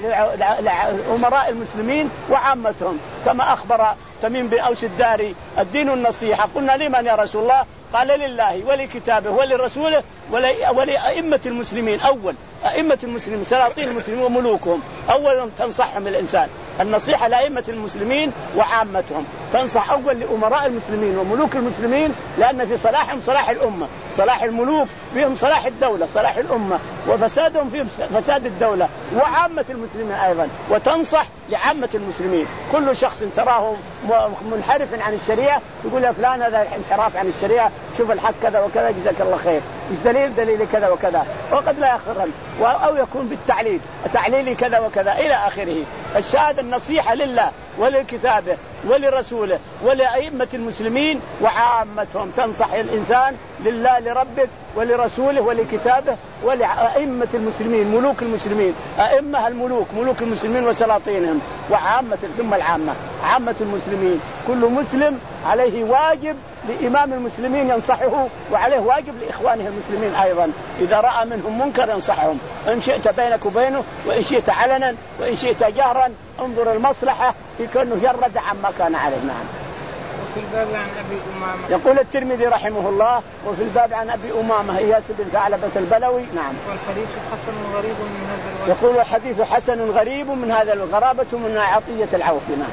S2: لأمراء المسلمين وعامتهم، كما أخبر تميم بن أوس الداري الدين النصيحة. قلنا لمن يا رسول الله؟ قال لله ولكتابه ولرسوله ولأئمة المسلمين. أول أئمة المسلمين سلاطين المسلمين وملوكهم، أولا تنصحهم الإنسان، النصيحة لأئمة المسلمين وعامتهم، تنصح أول لأمراء المسلمين وملوك المسلمين، لأن في صلاحهم صلاح الأمة، صلاح الملوك فيهم صلاح الدولة، صلاح الأمة، وفسادهم فيهم فساد الدولة، وعامة المسلمين أيضا، وتنصح لعامة المسلمين. كل شخص تراه منحرف عن الشريعة يقول يا فلان هذا انحراف عن الشريعة، شوف الحق كذا وكذا جزاك الله خير، مش دليل دليل كذا وكذا، وقد لا يخرن أو يكون بالتعليل تعليلي كذا وكذا إلى آخره. الشهادة النصيحة لله ولكتابه ولرسوله ولأئمة المسلمين وعامتهم، تنصح الإنسان لله لربك ولرسوله ولكتابه ولأئمة المسلمين ملوك المسلمين، أئمة الملوك ملوك المسلمين وسلاطينهم، وعامة ثم العامة عامة المسلمين. كل مسلم عليه واجب لإمام المسلمين ينصحه، وعليه واجب لإخوانه المسلمين أيضا، إذا رأى منهم منكر ينصحهم، إن شئت بينك وبينه وإن شئت علنا وإن شئت جهرا، انظر المصلحة في كونه يرد عما كان عليه. نعم.
S3: وفي الباب عن أبي أمامة.
S2: يقول الترمذي رحمه الله وفي الباب عن أبي أمامة إياس بن ثعلبة البلوي. نعم.
S3: والحديث حسن غريب من هذا الوجه.
S2: يقول الحديث حسن غريب من هذا الغرابة من عطية العوفي. نعم.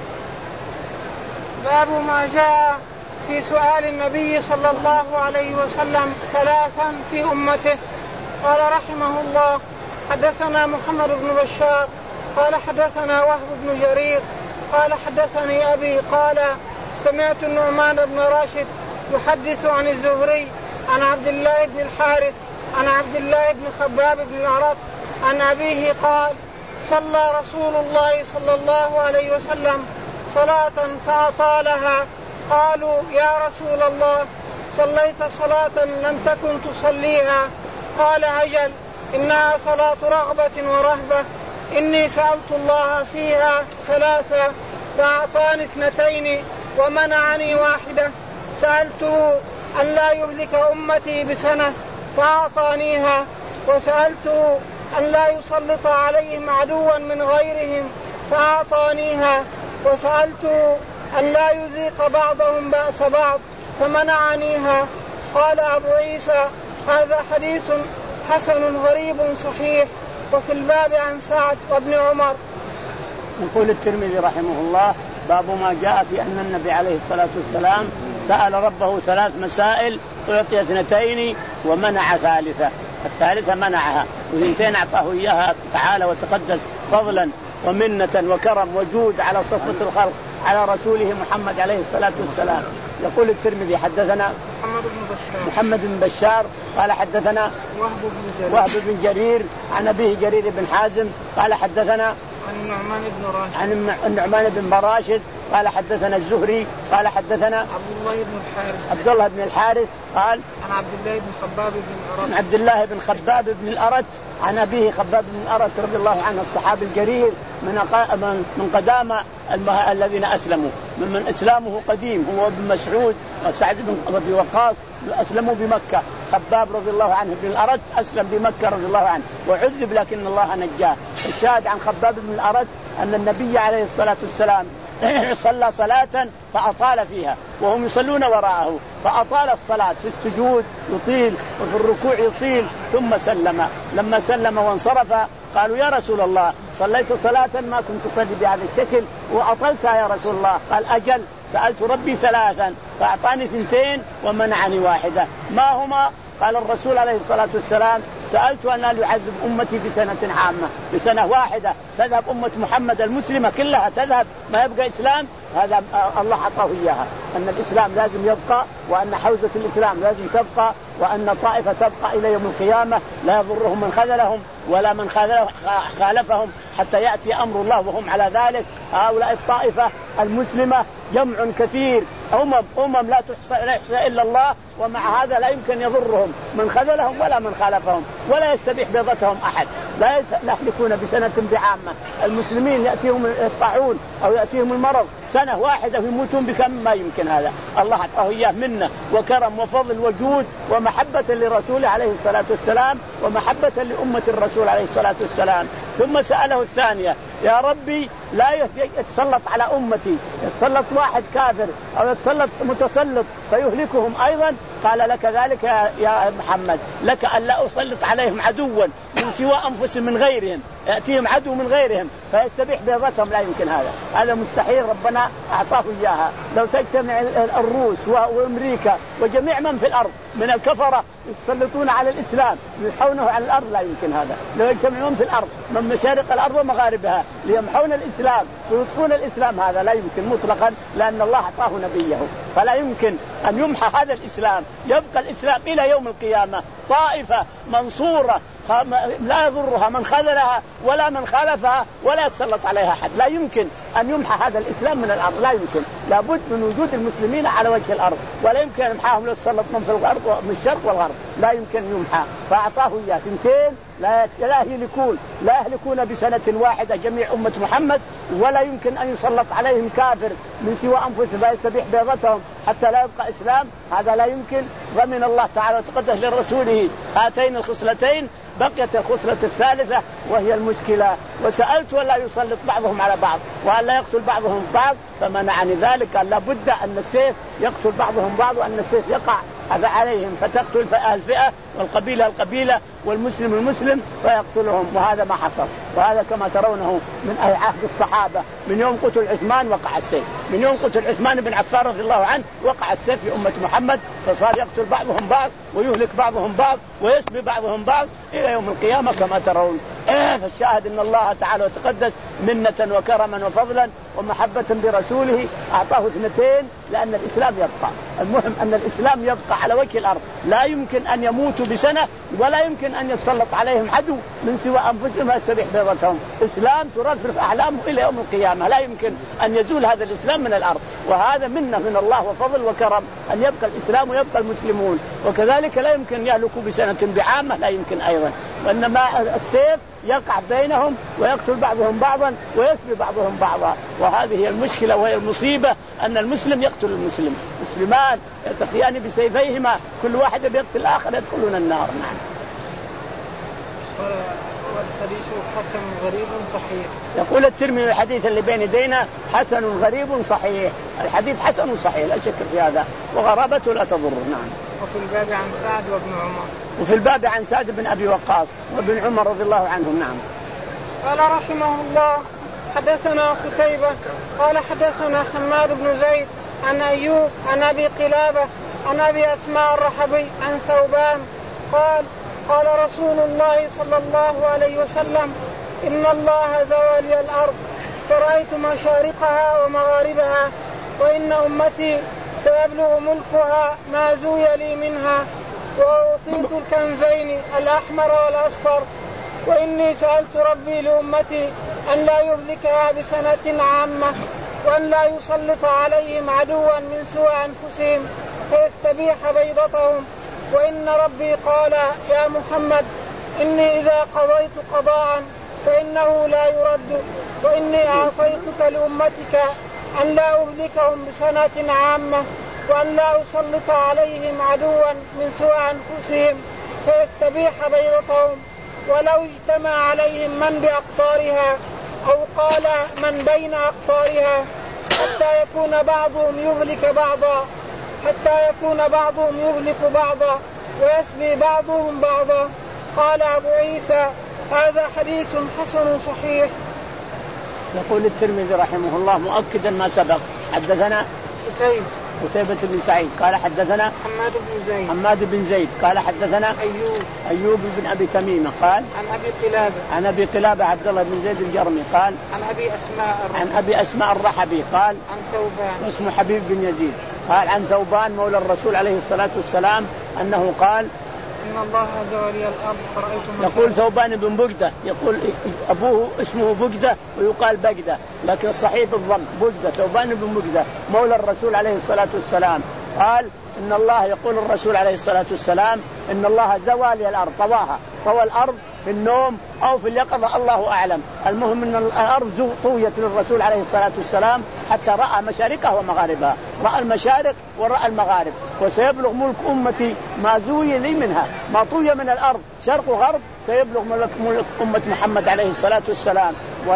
S1: باب ما جاء في سؤال النبي صلى الله عليه وسلم ثلاثا في أمته. قال رحمه الله حدثنا محمد بن بشار قال حدثنا وهب بن جرير قال حدثني أبي قال سمعت النعمان بن راشد يحدث عن الزهري عن عبد الله بن الحارث عن عبد الله بن خباب بن الأرط عن أبيه قال صلى رسول الله صلى الله عليه وسلم صلاة فأطالها قالوا يا رسول الله صليت صلاة لم تكن تصليها قال أجل إنها صلاة رغبة ورهبة إني سألت الله فيها ثلاثة فأعطاني اثنتين ومنعني واحدة سألته أن لا يهلك أمتي بسنة فأعطانيها وسألته أن لا يسلط عليهم عدوا من غيرهم فأعطانيها وسألته أن لا يذيق بعضهم بأس بعض فمنعنيها. قال أبو عيسى هذا حديث حسن غريب صحيح. وفي الباب عن سعد وابن عمر.
S2: يقول الترمذي رحمه الله باب ما جاء في أن النبي عليه الصلاة والسلام سأل ربه ثلاث مسائل أعطي اثنتين ومنع ثالثة، الثالثة منعها واثنتين أعطاه إياها تعالى وتقدس فضلا ومنة وكرم وجود على صفوة الخلق على رسوله محمد عليه الصلاة والسلام. يقول الترمذي حدثنا
S3: محمد بن بشار
S2: محمد بن بشار قال حدثنا
S3: وهب بن جرير,
S2: وهب بن جرير عن أبيه جرير بن حازم قال حدثنا
S3: عن النعمان بن راشد
S2: عن النعمان بن راشد قال حدثنا الزهري قال حدثنا
S3: عبد الله بن الحارث
S2: عبد الله بن الحارث قال
S3: عن عبد الله بن خباب بن الأرت
S2: عن عبد الله بن خباب بن الأرت عن أبيه خباب بن الأرت رضي الله عنه الصحابي الجليل من من قدام الذين أسلموا ممن إسلامه قديم هو ابن مسعود وسعد بن أبي وقاص أسلموا بمكة. خباب رضي الله عنه بن الأرت أسلم بمكة رضي الله عنه وعذب لكن الله نجاه. الشاهد عن خباب بن الأرت أن النبي عليه الصلاة والسلام صلى صلاة فأطال فيها وهم يصلون وراءه فأطال الصلاة في السجود يطيل وفي الركوع يطيل ثم سلم. لما سلم وانصرف قالوا يا رسول الله صليت صلاة ما كنت تصلي بهذا الشكل وأطلتها يا رسول الله. قال أجل سألت ربي ثلاثا فأعطاني ثنتين ومنعني واحدة. ما هما؟ قال الرسول عليه الصلاة والسلام سألت أن لا يعذب أمتي بسنة عامة بسنة واحدة تذهب أمة محمد المسلمة كلها تذهب ما يبقى إسلام. هذا الله عطاه إياها أن الإسلام لازم يبقى وأن حوزة الإسلام لازم تبقى وأن طائفة تبقى إلى يوم القيامة لا يضرهم من خذلهم ولا من خالفهم حتى يأتي أمر الله وهم على ذلك. هؤلاء الطائفة المسلمة جمع كثير أمم أمم لا تحصى لا يحصى إلا الله ومع هذا لا يمكن يضرهم من خذلهم ولا من خالفهم ولا يستبيح بيضتهم أحد. لا يهلكون بسنة بعامة. المسلمين يأتيهم الطاعون أو يأتيهم المرض سنة واحدة ويموتون بكم ما يمكن. هذا الله عطاه إياه منه وكرم وفضل وجود ومحبة لرسوله عليه الصلاة والسلام ومحبة لأمة الرسول عليه الصلاة والسلام. ثم سأله الثانية يا ربي لا يتسلط على أمتي يتسلط واحد كافر أو يتسلط متسلط فيهلكهم أيضا. قال لك ذلك يا محمد لك أن لا أسلط عليهم عدوا من سوى أنفسهم من غيرهم يأتيهم عدو من غيرهم فيستبيح بيضتهم لا يمكن. هذا هذا مستحيل ربنا أعطاه إياها. لو تجتمع الروس وأمريكا وجميع من في الأرض من الكفرة يتسلطون على الإسلام يمحونه على الأرض لا يمكن. هذا لو يجتمعون في الأرض من مشارق الأرض ومغاربها ليمحون الإسلام ويطفون الإسلام هذا لا يمكن مطلقا لأن الله أعطاه نبيه فلا يمكن أن يمحى هذا الإسلام. يبقى الإسلام إلى يوم القيامة طائفة منصورة لا يضرها من خذلها ولا من خالفها ولا يتسلط عليها أحد. لا يمكن أن يمحى هذا الإسلام من الأرض لا يمكن. لابد من وجود المسلمين على وجه الأرض ولا يمكن أن يمحاهم لو تسلط من في الأرض من الشرق والغرب لا يمكن يمحى. فأعطاه إياه ثنتين لا يهلكون لا يهلكون بسنة واحدة جميع أمة محمد ولا يمكن أن يسلط عليهم كافر من سوى أنفسهم لا يستبيح بيضتهم حتى لا يبقى إسلام. هذا لا يمكن. ضمن الله تعالى وتقدس لرسوله هاتين الخصلتين بقيت الخصلة الثالثة وهي المشكلة. وسألت ولا يسلط بعضهم على بعض وأن لا يقتل بعضهم بعض فمنعني ذلك. قال لابد أن السيف يقتل بعضهم بعض وأن السيف يقع هذا عليهم فتقتل الفئة والقبيلة القبيلة والمسلم المسلم فيقتلهم. وهذا ما حصل. وهذا كما ترونه من عهد الصحابة من يوم قتل عثمان وقع السيف. من يوم قتل عثمان بن عفان رضي الله عنه وقع السيف في أمة محمد فصار يقتل بعضهم بعض ويهلك بعضهم بعض ويسبي بعضهم بعض إلى يوم القيامة كما ترون. فالشاهد أن الله تعالى وتقدس منة وكرما وفضلا ومحبة برسوله أعطاه اثنتين لأن الإسلام يبقى. المهم أن الإسلام يبقى على وجه الأرض لا يمكن أن يموتوا بسنة ولا يمكن أن يتسلط عليهم عدو من سوى أنفسهم ويستبيح بيضتهم. إسلام ترفرف أعلامه إلى يوم القيامة لا يمكن أن يزول هذا الإسلام من الأرض. وهذا منة من الله وفضل وكرم أن يبقى الإسلام ويبقى المسلمون. وكذلك لا يمكن يهلكوا بسنة بعامة لا يمكن أيضا. وإنما السيف يقع بينهم ويقتل بعضهم بعضا ويسبي بعضهم بعضا. وهذه هي المشكلة وهي المصيبة أن المسلم يقتل المسلم. مسلمان يلتقيان بسيفيهما كل واحد يقتل الآخر يدخلون النار. نعم.
S3: والحديث حسن غريب صحيح.
S2: يقول الترمذي الحديث اللي بين يدينا حسن غريب صحيح. الحديث حسن صحيح لا شك في هذا وغرابته لا تضر. نعم.
S3: وفي الباب عن سعد وابن عمر.
S2: وفي الباب عن سعد بن أبي وقاص وابن عمر رضي الله عنهم. نعم.
S1: قال رحمه الله حدثنا قتيبة قال حدثنا حماد بن زيد عن أيوب عن أبي قلابة عن أبي أسماء الرحبي عن ثوبان قال قال رسول الله صلى الله عليه وسلم إن الله زوى لي الأرض فرأيت مشارقها ومغاربها وإن أمتي سيبلغ ملكها ما زوي لي منها وأعطيت الكنزين الأحمر والأصفر وإني سألت ربي لأمتي أن لا يهلكها بسنة عامة وأن لا يسلط عليهم عدوا من سوى أنفسهم فيستبيح بيضتهم وإن ربي قال يا محمد إني إذا قضيت قضاء فإنه لا يرد وإني أعطيتك لأمتك أن لا أهلكهم بسنة عامة وأن لا أسلط عليهم عدوا من سوى أنفسهم فيستبيح بيضتهم ولو اجتمع عليهم من بأقطارها أو قال من بين أقطارها حتى يكون بعضهم يهلك بعضا حتى يكون بعضهم يهلك بعضا ويسبي بعضهم بعضا. قال أبو عيسى هذا حديث حسن صحيح.
S2: يقول الترمذي رحمه الله مؤكدا ما سبق حدثنا
S1: قتيبة
S2: قتيبة بن سعيد قال حدثنا
S3: حماد بن زيد
S2: حماد بن زيد قال حدثنا
S3: أيوب
S2: أيوب بن أبي تميمة قال
S3: عن أبي قلابة
S2: عن أبي قلابة عبد الله بن زيد الجرمي قال
S3: عن أبي أسماء
S2: عن أبي أسماء الرحبي قال
S3: عن ثوبان
S2: اسمه حبيب بن يزيد قال عن ثوبان مولى الرسول عليه الصلاة والسلام أنه قال
S3: إن الله زوى لي الأرض فرأيت
S2: يقول ثوبان بن بقدة يقول أبوه اسمه بقدة ويقال بقدة لكن الصحيح بالضم بقدة ثوبان بن بقدة مولى الرسول عليه الصلاة والسلام قال إن الله يقول الرسول عليه الصلاة والسلام إن الله زوى لي الأرض طواها طوى الأرض في النوم أو في اليقظة الله أعلم. المهم أن الأرض طويت للرسول عليه الصلاة والسلام حتى رأى مشارقها ومغاربها رأى المشارق ورأى المغارب وسيبلغ ملك أمتي ما زوي لي منها ما طوي من الأرض شرق وغرب سيبلغ ملك أمة محمد عليه الصلاة والسلام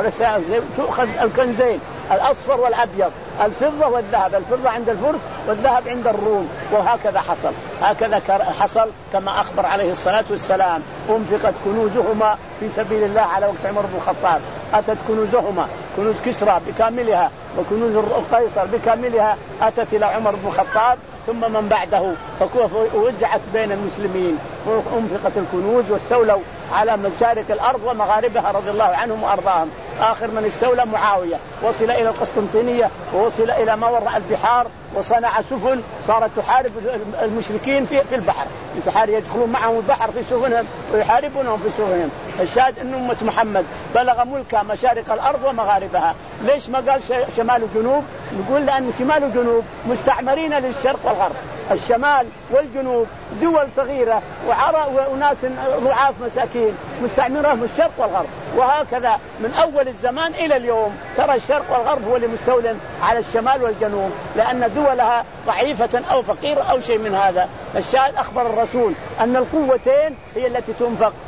S2: وتؤخذ الكنزين الأصفر والأبيض الفضة والذهب الفضة عند الفرس والذهب عند الروم وهكذا حصل هكذا حصل كما أخبر عليه الصلاة والسلام. أنفقت كنوزهما في سبيل الله على وقت عمر بن الخطاب أتت كنوزهما كنوز كسرى بكاملها وكنوز القيصر بكاملها أتت إلى عمر بن الخطاب ثم من بعده فوزعت بين المسلمين وأنفقت الكنوز واستولوا على مشارق الأرض ومغاربها رضي الله عنهم وأرضاهم. آخر من استولى معاوية وصل إلى القسطنطينية ووصل إلى ما وراء البحار وصنع سفن صارت تحارب المشركين في في البحر يدخلون معهم البحر في سفنهم ويحاربونهم في سفنهم. الشاهد أن أمة محمد بلغ ملكها مشارق الأرض ومغاربها. ليش ما قال شمال وجنوب؟ نقول لأن شمال وجنوب مستعمرين للشرق والغرب. الشمال والجنوب دول صغيرة وعرى وناس ضعاف مساكين مستعمرة في الشرق والغرب. وهكذا من أول الزمان إلى اليوم ترى الشرق والغرب هو اللي مستولى على الشمال والجنوب لأن دولها ضعيفة أو فقيرة أو شيء من هذا. الشاهد أخبر الرسول أن القوتين هي التي تنفق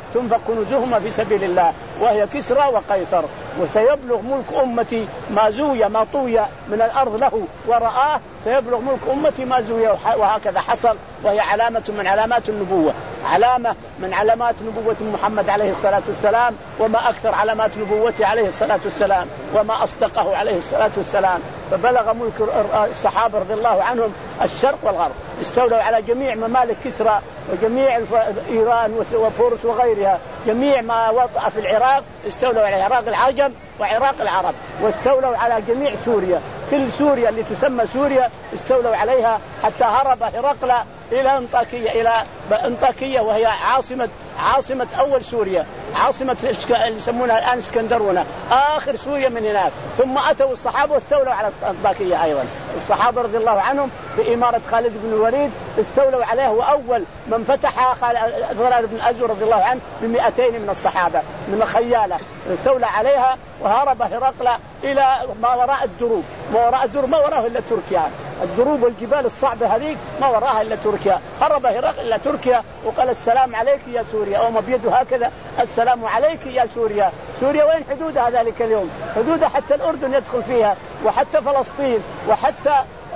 S2: تنفق كنوزهما في سبيل الله، وهي كسرى وقيصر. وسيبلغ ملك أمتي ما زوي ما طوي من الأرض له ورآه، سيبلغ ملك أمتي ما زوي، وهكذا حصل، وهي علامة من علامات النبوة، علامة من علامات نبوة محمد عليه الصلاة والسلام، وما أكثر علامات نبوته عليه الصلاة والسلام، وما أصدقه عليه الصلاة والسلام. فبلغ ملك الصحابة رضي الله عنهم الشرق والغرب، استولوا على جميع ممالك كسرى وجميع إيران وفرس وغيرها، جميع ما وقع في العراق استولوا على عراق العجم وعراق العرب، واستولوا على جميع سوريا، كل سوريا اللي تسمى سوريا استولوا عليها، حتى هرب هرقل إلى أنطاكية، إلى أنطاكية وهي عاصمة عاصمة أول سوريا، عاصمة اللي يسمونها الآن اسكندرونة، آخر سوريا من هناك. ثم أتوا الصحابة واستولوا على أنطاكية أيضا، الصحابة رضي الله عنهم بإمارة خالد بن الوليد استولوا عليه، وأول من فتح ضرار بن أزور رضي الله عنه بمئتين من الصحابة من الخيالة، استولى عليها وهرب هرقل إلى ما وراء الدروب، ما وراء الدروب ما وراه إلا تركيا، الدروب والجبال الصعبة هذيك ما وراها إلا تركيا، هرب هرقل إلى تركيا وقال السلام عليك يا سوريا، أو ما بيده هكذا السلام عليك يا سوريا. سوريا وين حدودها ذلك اليوم؟ حدودها حتى الأردن يدخل فيها، وحتى فلسطين، وحتى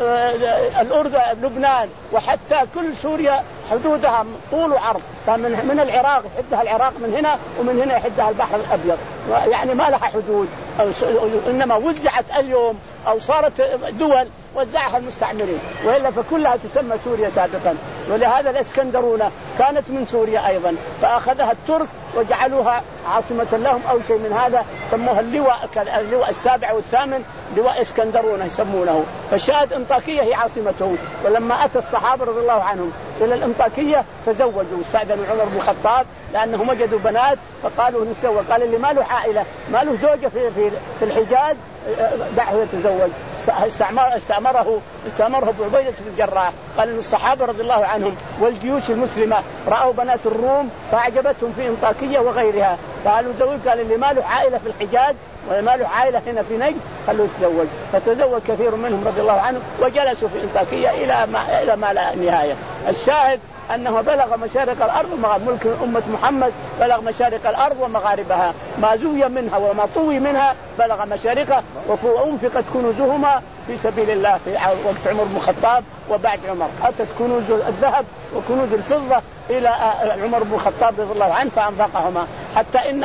S2: الأردن لبنان، وحتى كل سوريا حدودها طول وعرض، فمن من العراق يحدها العراق من هنا، ومن هنا يحدها البحر الأبيض، يعني ما لها حدود، إنما وزعت اليوم أو صارت دول وزعها المستعمرين، وإلا فكلها تسمى سوريا سابقا. ولهذا الإسكندرونة كانت من سوريا أيضا، فأخذها الترك وجعلوها عاصمة لهم أو شيء من هذا، سموها اللواء اللواء السابع والثامن، لواء إسكندرونة يسمونه. فالشاهد أنطاكية هي عاصمته. ولما أتى الصحابة رضي الله عنهم إلى الأنطاكية تزوجوا، استأذنوا عمر بن الخطاب لأنهم وجدوا بنات فقالوا نسوى، قال اللي ما له عائلة ما له زوجة في في في الحجاز دعه يتزوج. استعمر استعمره استعمره أبو عبيدة بن الجراح، قال إن الصحابة رضي الله عنهم والجيوش المسلمة رأوا بنات الروم فأعجبتهم في أنطاكية وغيرها، قالوا زوج، قال اللي ما له عائلة في الحجاز وما له عائلة هنا في نجد خلوه يتزوج. فتزوج كثير منهم رضي الله عنهم وجلسوا في أنطاكية إلى ما إلى ما لا نهاية. الشاهد أنه بلغ مشارق الأرض ومغارب، ملك أمة محمد بلغ مشارق الأرض ومغاربها، ما زوي منها وما طوي منها بلغ مشارقها، وأنفقت كنوزهما في سبيل الله في وقت عمر بن الخطاب وبعد عمر، أتت كنوز الذهب وكنوز الفضة إلى عمر بن الخطاب رضي الله عنه فأنفقهما، حتى إن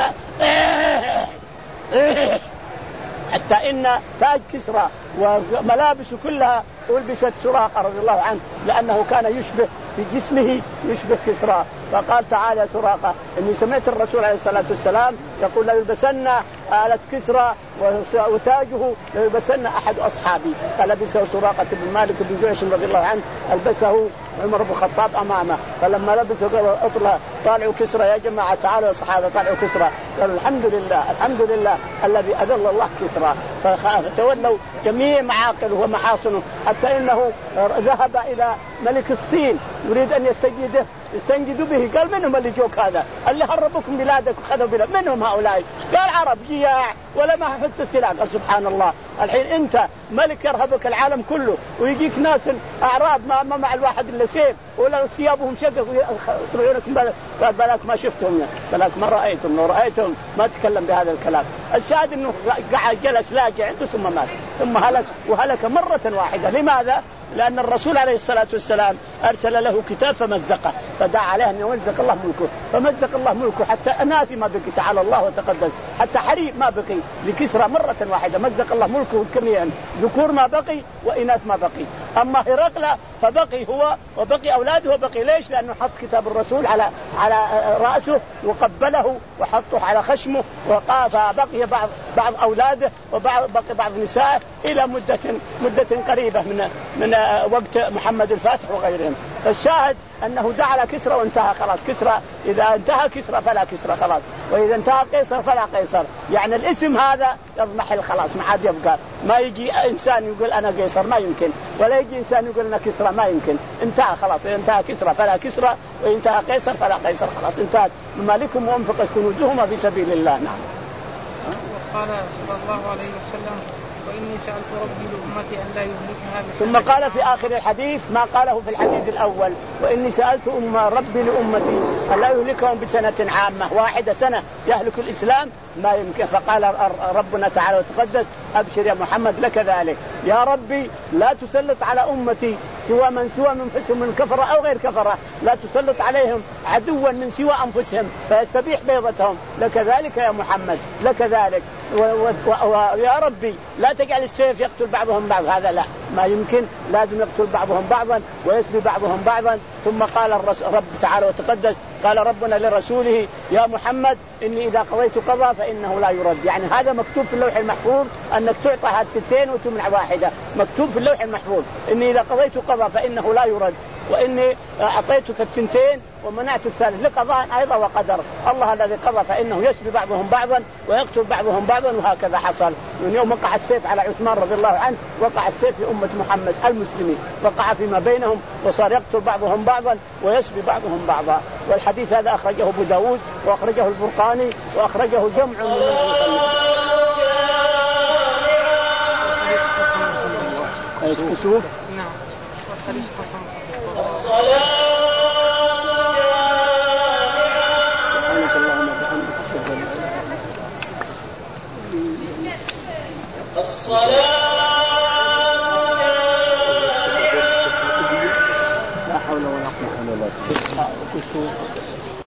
S2: حتى إن تاج كسرى وملابس كلها ألبست سراقة رضي الله عنه، لأنه كان يشبه في جسمه يشبه كسرى. فقال تعالى يا سراقة إني سمعت الرسول عليه الصلاة والسلام يقول لا يلبسن آلة كسرى وتاجه ليلبسن أحد أصحابي، فلبسه سراقة بن مالك بن جيش رضي الله عنه، ألبسه عمر بن الخطاب أمامه، فلما لبسه قال اطلع طالعوا كسرى يا جماعة تعالوا يا صحابة طالعوا كسرى، قالوا الحمد لله الحمد لله الذي أذل الله كسرى، فتولوا جميع معاقله ومحاصنه، حتى إنه ذهب إلى ملك الصين يريد أن يستجده يستنجدوا به، قال منهم اللي جوك هذا اللي هربكم بلادك وخذوا بلاد، منهم هؤلاء؟ قال عرب جياع ولا ما حفظت السلاح. قال سبحان الله، الحين أنت ملك يرهبك العالم كله ويجيك ناس أعراب ما, ما مع الواحد إلا سيف ولا ثيابهم شقق ويطلعونكم بلد، قال بلاك ما شفتهم بلاك ما رأيتم، لو رأيتم ما تكلم بهذا الكلام. الشاهد أنه قعد جلس لاجع عنده ثم مات ثم هلك، وهلك مرة واحدة. لماذا؟ لأن الرسول عليه الصلاة والسلام أرسل له كتاب فمزقه، فدعا عليه أن يمزق الله ملكه، فمزق الله ملكه حتى أناثي ما بقي تعالى الله وتقدس، حتى حريم ما بقي لكسرى مرة واحدة، مزق الله ملكه جميعا، ذكور ما بقي وإناث ما بقي. أما هرقل فبقي هو وبقي أولاده وبقي. ليش؟ لأنه حط كتاب الرسول على على رأسه وقبله وحطه على خشمه، وقاف بقي بعض بعض أولاده وبعض بقي بعض نسائه إلى مدة مدة قريبة من من وقت محمد الفاتح وغيرهم. فالشاهد أنه جعل كسرى وانتهى خلاص. كسرى إذا انتهى كسرى فلا كسرى خلاص، وإذا انتهى قيصر فلا قيصر. يعني الاسم هذا يضمحل خلاص، ما عاد يبقى. ما يجي إنسان يقول أنا قيصر ما يمكن، ولا يجي إنسان يقول أنا كسرى ما يمكن. انتهى خلاص، إذا انتهى كسرى فلا كسرى، وإذا انتهى قيصر فلا قيصر خلاص، انتهت ممالكهم وانفقت كنوزهما في سبيل الله. نعم.
S3: وقال صلى الله عليه وسلم وإني سألت ربي لأمتي أن لا يهلكها بسنة.
S2: ثم قال في آخر الحديث ما قاله في الحديث الأول وإني سألت أم ربي لأمتي أن لا يهلكهم بسنة عامة واحدة سنة يهلك الإسلام ما يمكن. فقال ربنا تعالى وتقدس أبشر يا محمد لك ذلك يا ربي لا تسلط على أمتي سوى من سوى من أنفسهم من كفرة أو غير كفرة لا تسلط عليهم عدوا من سوى أنفسهم فيستبيح بيضتهم لك ذلك يا محمد لك ذلك. ويا ربي لا تجعل السيف يقتل بعضهم بعض هذا لا ما يمكن لازم يقتل بعضهم بعضا ويسبي بعضهم بعضا. ثم قال الرب تعالى وتقدس قال ربنا لرسوله يا محمد إني إذا قضيت قضاء فإنه لا يرد. يعني هذا مكتوب في اللوح المحفوظ أنك تعطى هاتين وتمنع واحدة مكتوب في اللوح المحفوظ إني إذا قضيت قضاء فإنه لا يرد وإني أعطيتك الثنتين ومنعت الثالث لقضاء أيضا وقدر. الله الذي قضى فإنه يسبي بعضهم بعضا ويقتل بعضهم بعضا وهكذا حصل. من يوم وقع السيف على عثمان رضي الله عنه وقع السيف لأمة محمد المسلمين وقع فيما بينهم وصار يقتل بعضهم بعضا ويسبي بعضهم بعضا. والحديث هذا أخرجه أبو داود وأخرجه البرقاني وأخرجه جمع من المسلمين.
S3: نعم.
S2: الصلاة